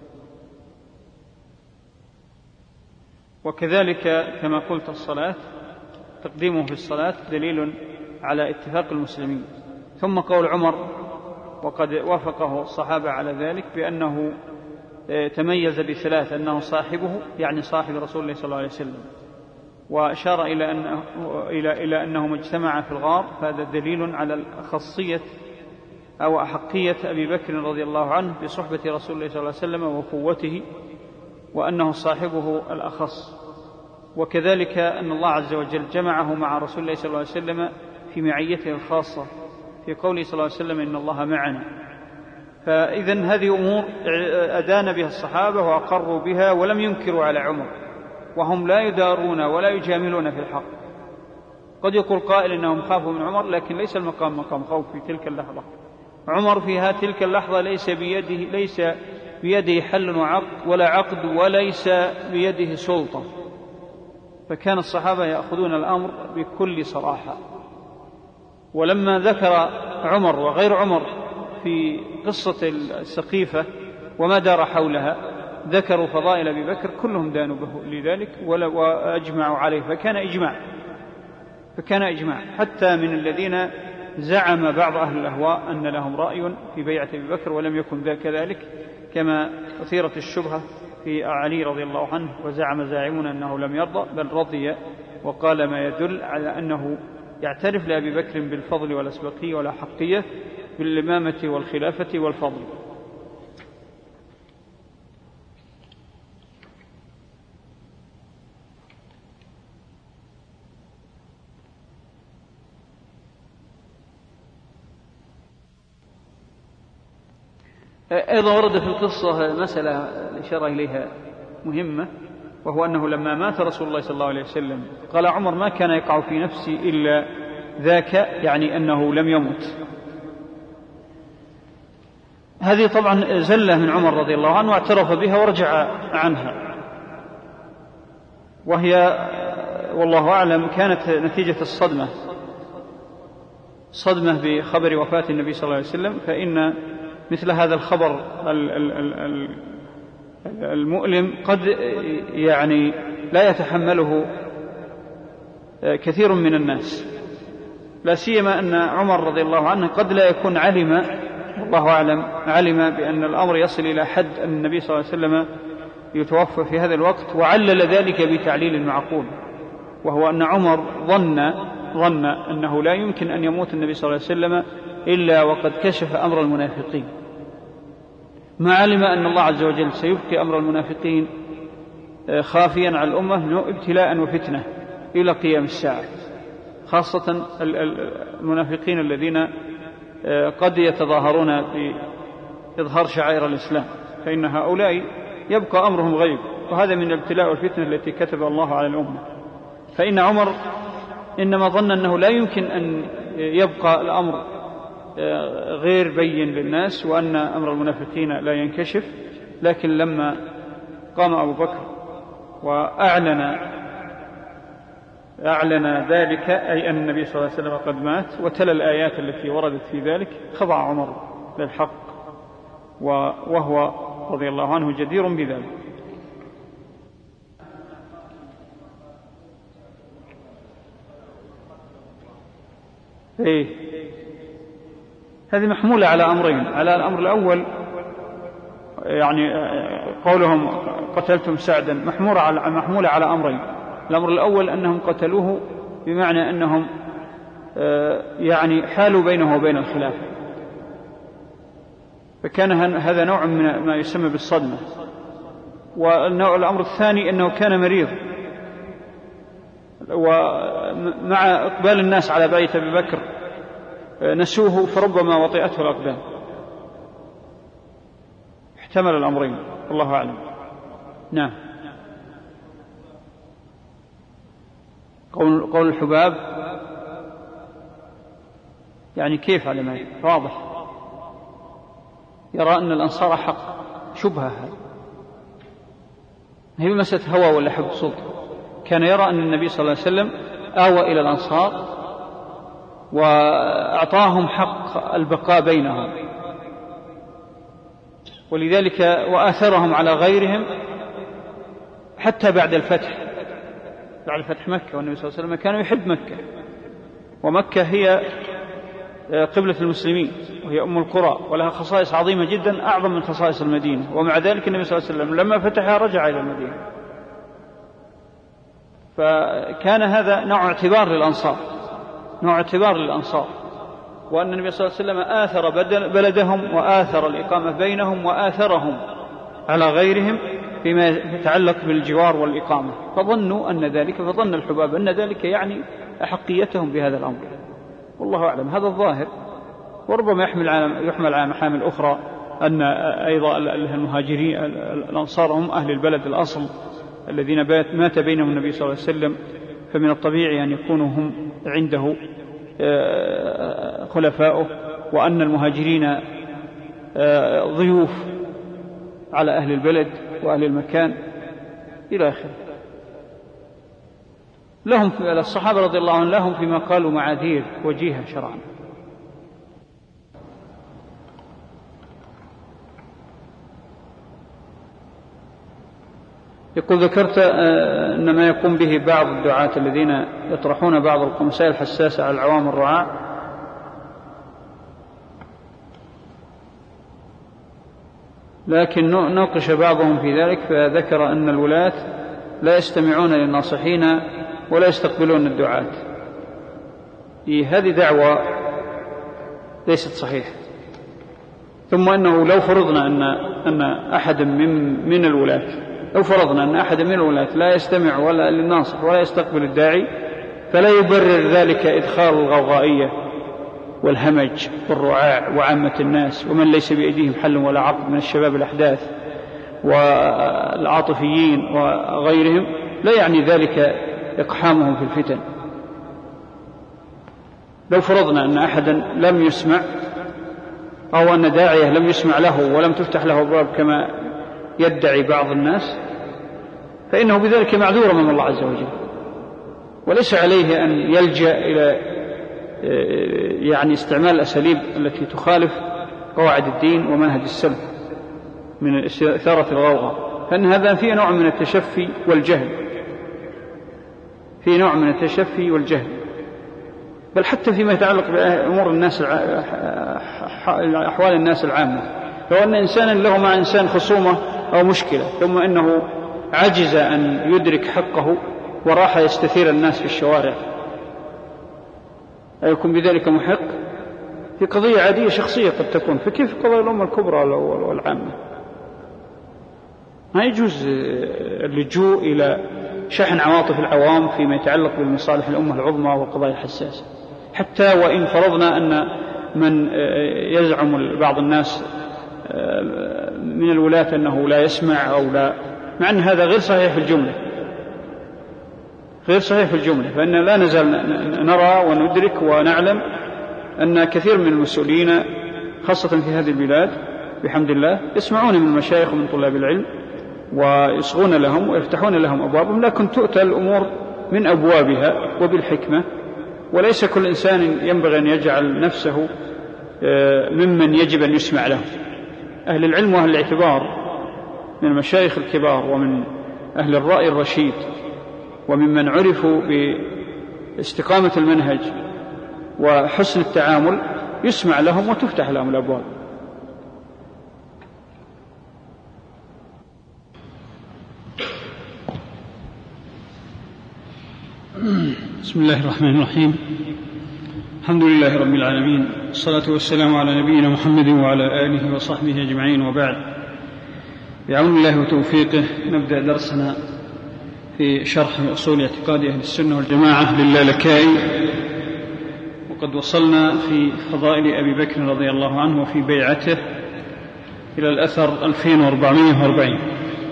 وكذلك كما قلت الصلاة تقديمه في الصلاة دليل على اتفاق المسلمين. ثم قول عمر وقد وافقه الصحابة على ذلك بأنه تميز بثلاث، أنه صاحبه يعني صاحب رسول الله صلى الله عليه وسلم، وأشار إلى أنه, إلى إلى أنهم اجتمعا في الغار، فهذا دليل على خاصية أو أحقية أبي بكر رضي الله عنه بصحبة رسول الله صلى الله عليه وسلم وقوته، وأنه صاحبه الأخص. وكذلك أن الله عز وجل جمعه مع رسول الله صلى الله عليه وسلم في معيته الخاصة في قوله صلى الله عليه وسلم إن الله معنا. فإذن هذه أمور أدان بها الصحابة وأقروا بها ولم ينكروا على عمر، وهم لا يدارون ولا يجاملون في الحق. قد يقول قائل إنهم خافوا من عمر، لكن ليس المقام مقام خوف في تلك اللحظة. عمر في تلك اللحظة ليس بيده ليس بيده حل وعقد ولا عقد وليس بيده سلطة، فكان الصحابة يأخذون الأمر بكل صراحة. ولما ذكر عمر وغير عمر في قصة السقيفة وما دار حولها ذكروا فضائل أبي بكر، كلهم دانوا به لذلك وأجمعوا عليه، فكان إجماع فكان إجماع حتى من الذين زعم بعض أهل الأهواء أن لهم رأي في بيعة أبي بكر ولم يكن ذا كذلك، كما أثيرت الشبهة في علي رضي الله عنه وزعم زاعمون أنه لم يرضى بل رضي، وقال ما يدل على أنه يعترف لأبي بكر بالفضل والأسبقية والأحقية بالإمامة والخلافة والفضل. أيضا ورد في القصة مسألة الإشارة إليها مهمة، وهو أنه لما مات رسول الله صلى الله عليه وسلم قال عمر ما كان يقع في نفسي إلا ذاك، يعني أنه لم يمت. هذه طبعا زلة من عمر رضي الله عنه واعترف بها ورجع عنها، وهي والله أعلم كانت نتيجة الصدمة صدمة بخبر وفاة النبي صلى الله عليه وسلم، فإن مثل هذا الخبر المؤلم قد يعني لا يتحمله كثير من الناس، لا سيما أن عمر رضي الله عنه قد لا يكون علم والله أعلم علم بأن الأمر يصل إلى حد أن النبي صلى الله عليه وسلم يتوفى في هذا الوقت، وعلل ذلك بتعليل معقول، وهو أن عمر ظن ظن أنه لا يمكن أن يموت النبي صلى الله عليه وسلم إلا وقد كشف أمر المنافقين، ما علم أن الله عز وجل سيبقي أمر المنافقين خافيا على الأمة ابتلاء وفتنة إلى قيام الساعة، خاصة المنافقين الذين قد يتظاهرون في إظهار شعائر الإسلام، فإن هؤلاء يبقى أمرهم غيب وهذا من الابتلاء والفتنة التي كتب الله على الأمة. فإن عمر إنما ظن أنه لا يمكن أن يبقى الأمر غير بين للناس وأن أمر المنافقين لا ينكشف، لكن لما قام أبو بكر وأعلن أعلن ذلك، أي أن النبي صلى الله عليه وسلم قد مات، وتلا الآيات التي وردت في ذلك، خضع عمر للحق، وهو رضي الله عنه جدير بذلك. إيه هذه محمولة على أمرين. على الأمر الأول يعني قولهم قتلتم سعدا محمولة على محمولة على أمرين. الأمر الأول أنهم قتلوه بمعنى أنهم يعني حالوا بينه وبين الخلافة، فكان هذا نوع من ما يسمى بالصدمة. والأمر الثاني أنه كان مريض، ومع إقبال الناس على بيت أبي بكر نسوه فربما وطئته الأقدام. احتمل الأمرين، الله أعلم. نعم. قول, قول الحباب يعني كيف على ما واضح، يرى أن الأنصار حق، شبهة هذا، هي مسألة هوى ولا حب سلطة. كان يرى أن النبي صلى الله عليه وسلم آوى إلى الأنصار وأعطاهم حق البقاء بينهم، ولذلك وآثرهم على غيرهم حتى بعد الفتح، بعد فتح مكة. والنبي صلى الله عليه وسلم كان يحب مكة، ومكة هي قبلة المسلمين وهي أم القرى، ولها خصائص عظيمة جدا أعظم من خصائص المدينة. ومع ذلك النبي صلى الله عليه وسلم لما فتحها رجع إلى المدينة. فكان هذا نوع اعتبار للأنصار، نوع اعتبار للأنصار، وأن النبي صلى الله عليه وسلم آثر بلدهم وآثر الإقامة بينهم وآثرهم على غيرهم فيما يتعلق بالجوار والإقامة. فظنوا أن ذلك، فظن الحباب أن ذلك يعني أحقيتهم بهذا الأمر، والله أعلم. هذا الظاهر، وربما يحمل على يحمل على محامل أخرى أن أيضا المهاجرين الأنصار هم أهل البلد الأصل الذين مات بينهم النبي صلى الله عليه وسلم، فمن الطبيعي أن يكونوا هم عنده خلفاؤه، وأن المهاجرين ضيوف على أهل البلد وأهل المكان إلى آخره. لهم الصحابة رضي الله عنهم لهم فيما قالوا معاذير وجيهة شرعا. يقول ذكرت أن ما يقوم به بعض الدعاة الذين يطرحون بعض المسائل الحساسة على العوام الرعاع، لكن ناقش بعضهم في ذلك، فذكر أن الولاة لا يستمعون للناصحين ولا يستقبلون الدعاة. هذه دعوة ليست صحيحة. ثم أنه لو فرضنا أن أن أحد من من الولاة لو فرضنا أن أحد من الولاة لا يستمع ولا للناصح ولا يستقبل الداعي، فلا يبرر ذلك إدخال الغوغائية والهمج والرعاع وعامة الناس ومن ليس بأيديهم حل ولا عقد من الشباب الأحداث والعاطفيين وغيرهم، لا يعني ذلك إقحامهم في الفتن. لو فرضنا أن أحدا لم يسمع، أو أن داعية لم يسمع له ولم تفتح له أبواب كما يدعي بعض الناس، فإنه بذلك معذور من الله عز وجل، وليس عليه أن يلجأ إلى يعني استعمال الأساليب التي تخالف قواعد الدين ومنهج السلف من إثارة الغوغاء، فإن هذا فيه نوع من التشفي والجهل، فيه نوع من التشفي والجهل. بل حتى فيما يتعلق بأمور الناس، أحوال الناس العامة، لو أن إنسانا له مع إنسان خصومة أو مشكلة، ثم إنه عجز أن يدرك حقه وراح يستثير الناس في الشوارع، أيكون بذلك محق؟ في قضية عادية شخصية قد تكون، فكيف قضايا الأمة الكبرى والعامة؟ ما يجوز اللجوء إلى شحن عواطف العوام فيما يتعلق بمصالح الأمة العظمى والقضايا الحساسة، حتى وإن فرضنا أن من يزعم بعض الناس من الولاة أنه لا يسمع أو لا مع أن هذا غير صحيح في الجملة، غير صحيح في الجملة، فإن لا نزال نرى وندرك ونعلم أن كثير من المسؤولين خاصة في هذه البلاد بحمد الله يسمعون من المشايخ ومن طلاب العلم ويصغون لهم ويفتحون لهم أبوابهم، لكن تؤتى الأمور من أبوابها وبالحكمة، وليس كل إنسان ينبغي أن يجعل نفسه ممن يجب أن يسمع له. أهل العلم وأهل الاعتبار من المشايخ الكبار ومن أهل الرأي الرشيد وممن عرفوا باستقامة المنهج وحسن التعامل يسمع لهم وتفتح لهم الأبواب. بسم الله الرحمن الرحيم. الحمد لله رب العالمين، الصلاة والسلام على نبينا محمد وعلى آله وصحبه أجمعين، وبعد. بعون الله وتوفيقه نبدأ درسنا في شرح أصول اعتقاد أهل السنة والجماعة للالكائي، وقد وصلنا في فضائل أبي بكر رضي الله عنه وفي بيعته إلى الأثر ألفين وأربعمائة وأربعين.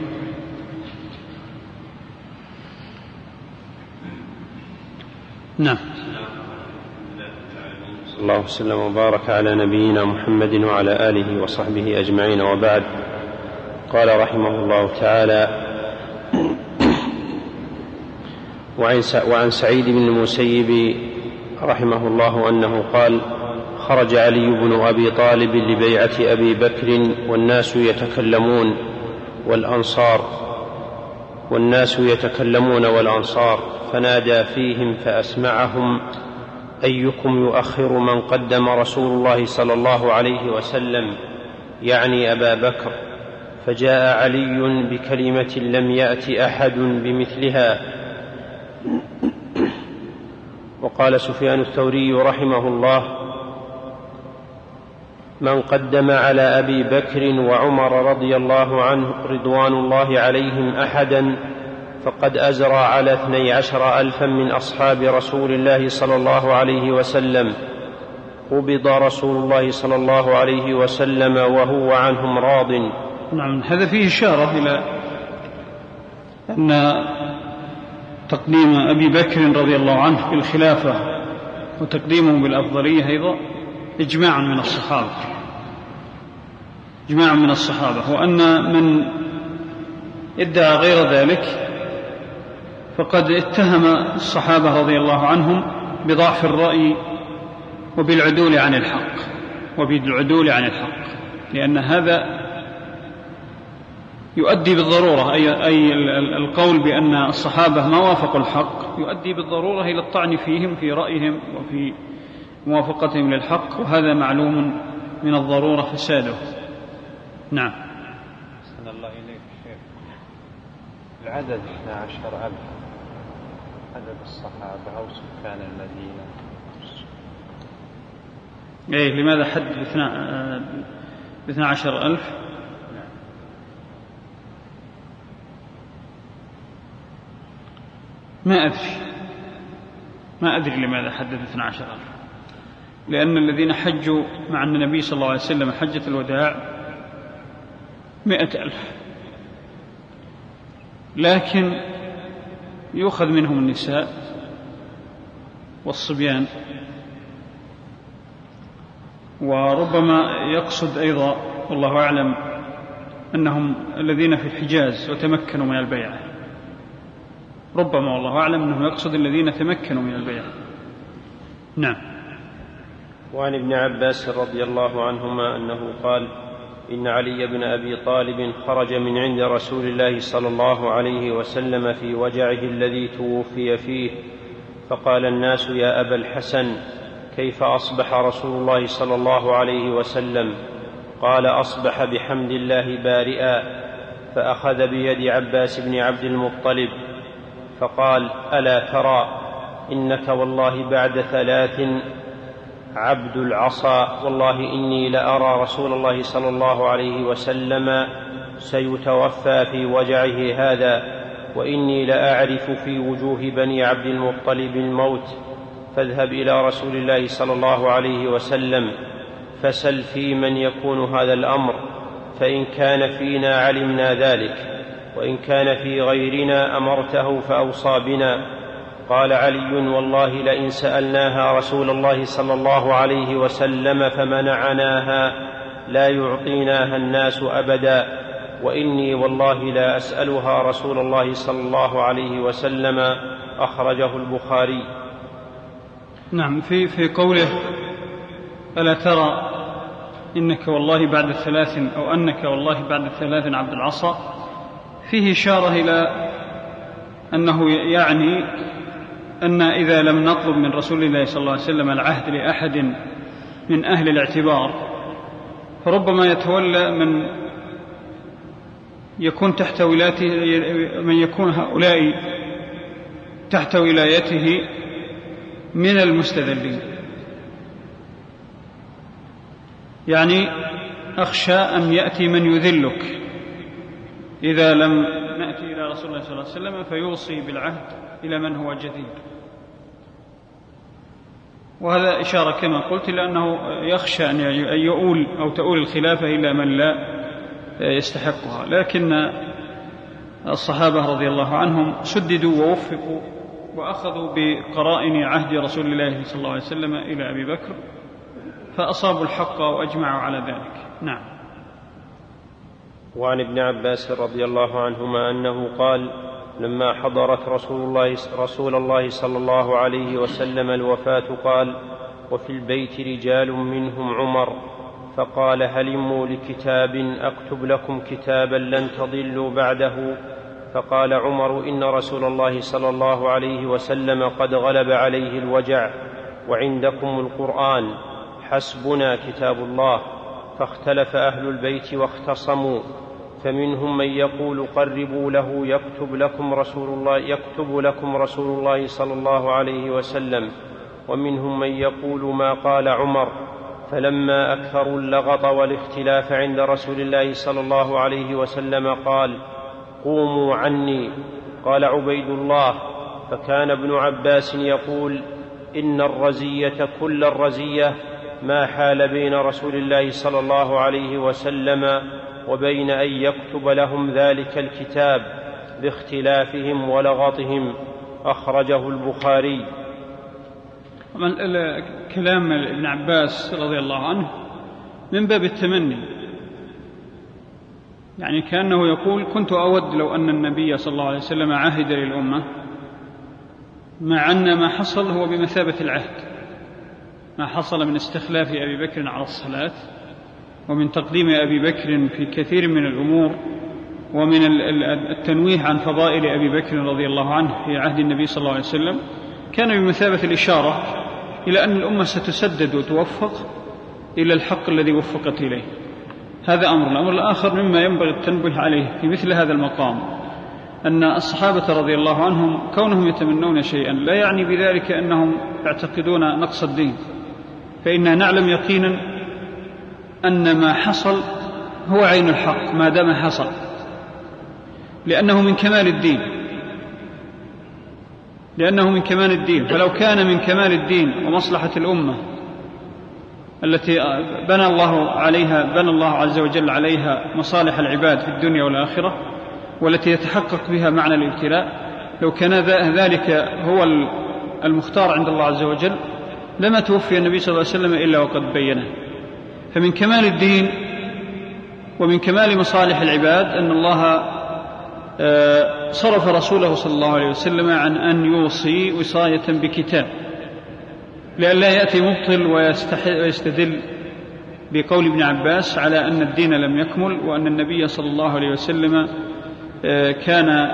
نعم. صلى الله وسلم وبارك على نبينا محمد وعلى آله وصحبه أجمعين، وبعد. قال رحمه الله تعالى: وعن سعيد بن المسيب رحمه الله أنه قال: خرج علي بن أبي طالب لبيعة أبي بكر والناس يتكلمون والأنصار والناس يتكلمون والأنصار فنادى فيهم فأسمعهم: أيكم يؤخر من قدم رسول الله صلى الله عليه وسلم، يعني أبا بكر؟ فجاء علي بكلمة لم يأت أحد بمثلها. وقال سفيان الثوري رحمه الله: من قدم على أبي بكر وعمر رضي الله عنه رضوان الله عليهم أحدا فقد أزرى على اثني عشر ألفا من أصحاب رسول الله صلى الله عليه وسلم، قبض رسول الله صلى الله عليه وسلم وهو عنهم راض. نعم. هذا فيه إشارة إلى أن تقديم أبي بكر رضي الله عنه بالخلافة وتقديمه بالأفضلية أيضا إجماع من الصحابة، إجماع من الصحابة، وأن من ادعى غير ذلك فقد اتهم الصحابة رضي الله عنهم بضعف الرأي وبالعدول عن الحق وبالعدول عن الحق لأن هذا يؤدي بالضرورة، أي, أي القول بأن الصحابة ما وافقوا الحق يؤدي بالضرورة إلى الطعن فيهم في رأيهم وفي موافقتهم للحق، وهذا معلوم من الضرورة فساده. نعم. أحسن الله إليك شيخ. العدد اثنا عشر ألف عدد الصحابة أو سكان المدينة. إيه، لماذا حد باثنى عشر ألف؟ ما أدري ما أدري لماذا حدد اثنى عشر ألف، لأن الذين حجوا مع النبي صلى الله عليه وسلم حجة الوداع مئة ألف، لكن يؤخذ منهم النساء والصبيان، وربما يقصد أيضا والله أعلم أنهم الذين في الحجاز وتمكنوا من البيعة، ربما والله أعلم أنهم يقصد الذين تمكنوا من البيعة. نعم. وعن ابن عباس رضي الله عنهما أنه قال: إن علي بن أبي طالب خرج من عند رسول الله صلى الله عليه وسلم في وجعه الذي توفي فيه، فقال الناس: يا أبا الحسن، كيف أصبح رسول الله صلى الله عليه وسلم؟ قال: أصبح بحمد الله بارئا. فأخذ بيد عباس بن عبد المطلب فقال: ألا ترى إنك والله بعد ثلاث عبد العصا، والله إني لأرى رسول الله صلى الله عليه وسلم سيتوفى في وجعه هذا، وإني لأعرف في وجوه بني عبد المطلب الموت، فاذهب إلى رسول الله صلى الله عليه وسلم فسل في من يكون هذا الأمر، فإن كان فينا علمنا ذلك، وإن كان في غيرنا أمرته فأوصى بنا. قال علي: والله لئن سألناها رسول الله صلى الله عليه وسلم فمنعناها لا يعطيناها الناس أبدا، وإني والله لا أسألها رسول الله صلى الله عليه وسلم. أخرجه البخاري. نعم. في في قوله: ألا ترى إنك والله بعد ثلاث أو أنك والله بعد ثلاث عبد العصا، فيه إشارة إلى أنه يعني أن إذا لم نطلب من رسول الله صلى الله عليه وسلم العهد لأحد من أهل الاعتبار، فربما يتولى من يكون تحت ولايته، من يكون هؤلاء تحت ولايته من المستذلين. يعني أخشى أن يأتي من يذلك إذا لم نأتي إلى رسول الله صلى الله عليه وسلم فيوصي بالعهد إلى من هو جدير. وهذا إشارة كما قلت لأنه يخشى أن يؤول أو تؤول الخلافة إلى من لا يستحقها. لكن الصحابة رضي الله عنهم سددوا ووفقوا وأخذوا بقرائن عهد رسول الله صلى الله عليه وسلم إلى أبي بكر، فأصابوا الحق وأجمعوا على ذلك. نعم. وعن ابن عباس رضي الله عنهما أنه قال: لما حضرت رسول الله, رسول الله صلى الله عليه وسلم الوفاة قال: وفي البيت رجال منهم عمر، فقال: هلموا لكتاب أكتب لكم كتابا لن تضلوا بعده. فقال عمر: إن رسول الله صلى الله عليه وسلم قد غلب عليه الوجع، وعندكم القرآن، حسبنا كتاب الله. فاختلف أهل البيت واختصموا، فمنهم من يقول: قربوا له يكتب لكم رسول الله يكتب لكم رسول الله صلى الله عليه وسلم، ومنهم من يقول ما قال عمر. فلما أكثروا اللغط والاختلاف عند رسول الله صلى الله عليه وسلم قال: قوموا عني. قال عبيد الله: فكان ابن عباس يقول: إن الرزية كل الرزية ما حال بين رسول الله صلى الله عليه وسلم وبين أن يكتب لهم ذلك الكتاب باختلافهم ولغطهم. أخرجه البخاري. كلام ابن عباس رضي الله عنه من باب التمني، يعني كأنه يقول: كنت أود لو أن النبي صلى الله عليه وسلم عهد للأمة، مع أن ما حصل هو بمثابة العهد، ما حصل من استخلاف أبي بكر على الصلاة، ومن تقديم أبي بكر في كثير من الأمور، ومن التنويه عن فضائل أبي بكر رضي الله عنه في عهد النبي صلى الله عليه وسلم، كان بمثابة الإشارة إلى أن الأمة ستسدد وتوفق إلى الحق الذي وفقت إليه. هذا أمر. الأمر الآخر مما ينبغي التنبيه عليه في مثل هذا المقام أن الصحابة رضي الله عنهم كونهم يتمنون شيئا لا يعني بذلك أنهم يعتقدون نقص الدين، فإننا نعلم يقينا أن ما حصل هو عين الحق ما دام حصل، لأنه من كمال الدين لأنه من كمال الدين فلو كان من كمال الدين ومصلحة الأمة التي بنى الله عليها بنى الله عز وجل عليها مصالح العباد في الدنيا والآخرة، والتي يتحقق بها معنى الابتلاء، لو كان ذلك هو المختار عند الله عز وجل لما توفي النبي صلى الله عليه وسلم إلا وقد بينه. فمن كمال الدين ومن كمال مصالح العباد أن الله صرف رسوله صلى الله عليه وسلم عن أن يوصي وصاية بكتاب، لئلا يأتي مبطل ويستدل بقول ابن عباس على أن الدين لم يكمل، وأن النبي صلى الله عليه وسلم كان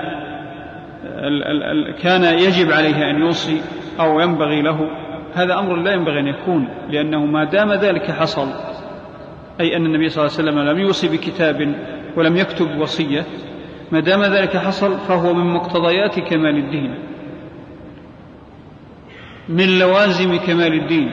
كان يجب عليه أن يوصي أو ينبغي له. هذا أمر لا ينبغي أن يكون، لأنه ما دام ذلك حصل، أي أن النبي صلى الله عليه وسلم لم يوصي بكتاب ولم يكتب وصية، ما دام ذلك حصل فهو من مقتضيات كمال الدين، من لوازم كمال الدين،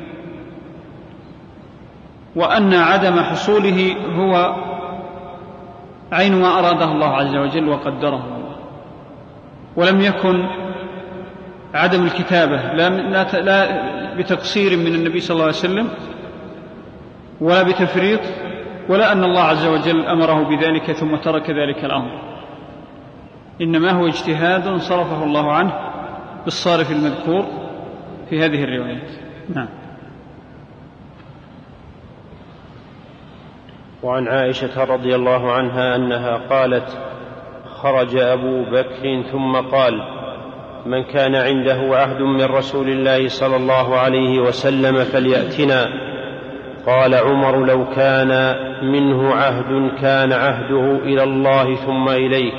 وأن عدم حصوله هو عين ما أراده الله عز وجل وقدره الله. ولم يكن عدم الكتابة لا, لا, لا بتقصير من النبي صلى الله عليه وسلم ولا بتفريط، ولا أن الله عز وجل أمره بذلك ثم ترك ذلك الأمر، إنما هو اجتهاد صرفه الله عنه بالصارف المذكور في هذه الروايات. نعم. وعن عائشة رضي الله عنها أنها قالت: خرج أبو بكر ثم قال: من كان عنده عهد من رسول الله صلى الله عليه وسلم فليأتنا. قال عمر: لو كان منه عهد كان عهده إلى الله ثم إليك.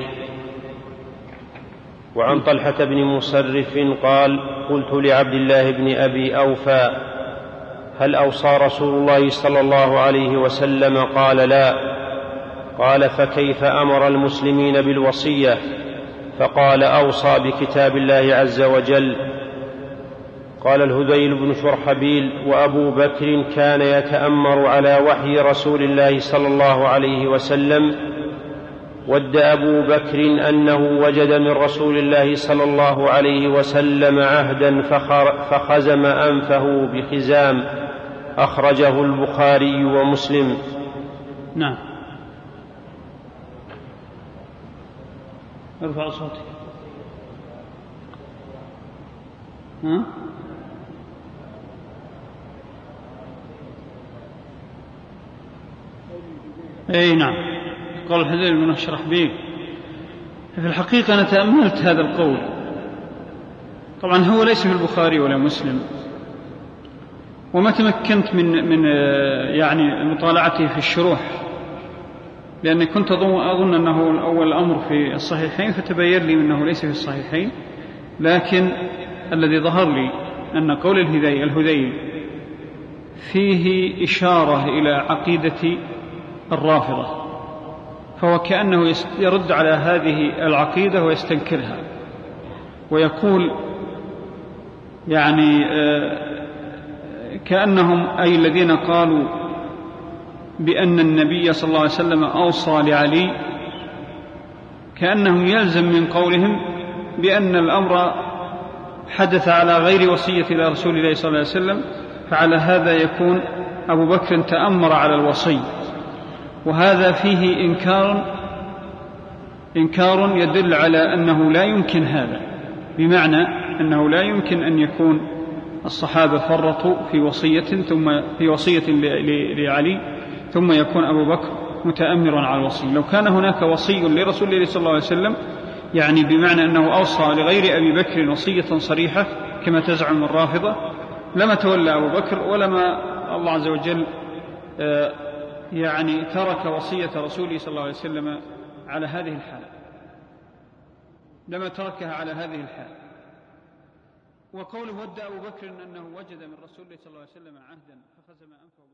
وعن طلحة بن مصرف قال: قلت لعبد الله بن أبي أوفى: هل أوصى رسول الله صلى الله عليه وسلم؟ قال: لا. قال: فكيف أمر المسلمين بالوصية؟ فقال: أوصى بكتاب الله عز وجل. قال الهذيل بن شرحبيل: وأبو بكر كان يتأمر على وحي رسول الله صلى الله عليه وسلم. ود أبو بكر أنه وجد من رسول الله صلى الله عليه وسلم عهدا فخزم أنفه بخزام. أخرجه البخاري ومسلم. نعم. ارفع صوتك. ها؟ اي نعم. قال الهذيل بن شرحبيل: في الحقيقة أنا تأملت هذا القول. طبعا هو ليس في البخاري ولا مسلم، وما تمكنت من من يعني مطالعته في الشروح، لأني كنت أظن أنه أول الأمر في الصحيحين، فتبين لي أنه ليس في الصحيحين. لكن الذي ظهر لي أن قول الهذيل فيه إشارة إلى عقيدة الرافضة، فهو كأنه يرد على هذه العقيدة ويستنكرها، ويقول يعني كأنهم أي الذين قالوا بأن النبي صلى الله عليه وسلم أوصى لعلي، كأنهم يلزم من قولهم بأن الأمر حدث على غير وصية إلى رسول الله صلى الله عليه وسلم، فعلى هذا يكون أبو بكر تأمر على الوصي. وهذا فيه إنكار إنكار يدل على أنه لا يمكن هذا، بمعنى أنه لا يمكن أن يكون الصحابة فرطوا في وصية ثم في وصية لعلي ثم يكون أبو بكر متأمرا على الوصي. لو كان هناك وصي لرسول الله صلى الله عليه وسلم، يعني بمعنى أنه أوصى لغير أبي بكر وصية صريحة كما تزعم الرافضة، لما تولى أبو بكر، ولما الله عز وجل يعني ترك وصية رسوله صلى الله عليه وسلم على هذه الحال، لما تركها على هذه الحال. وقوله ود أبو بكر أنه وجد من رسول الله صلى الله عليه وسلم عهدا فخزم أنفه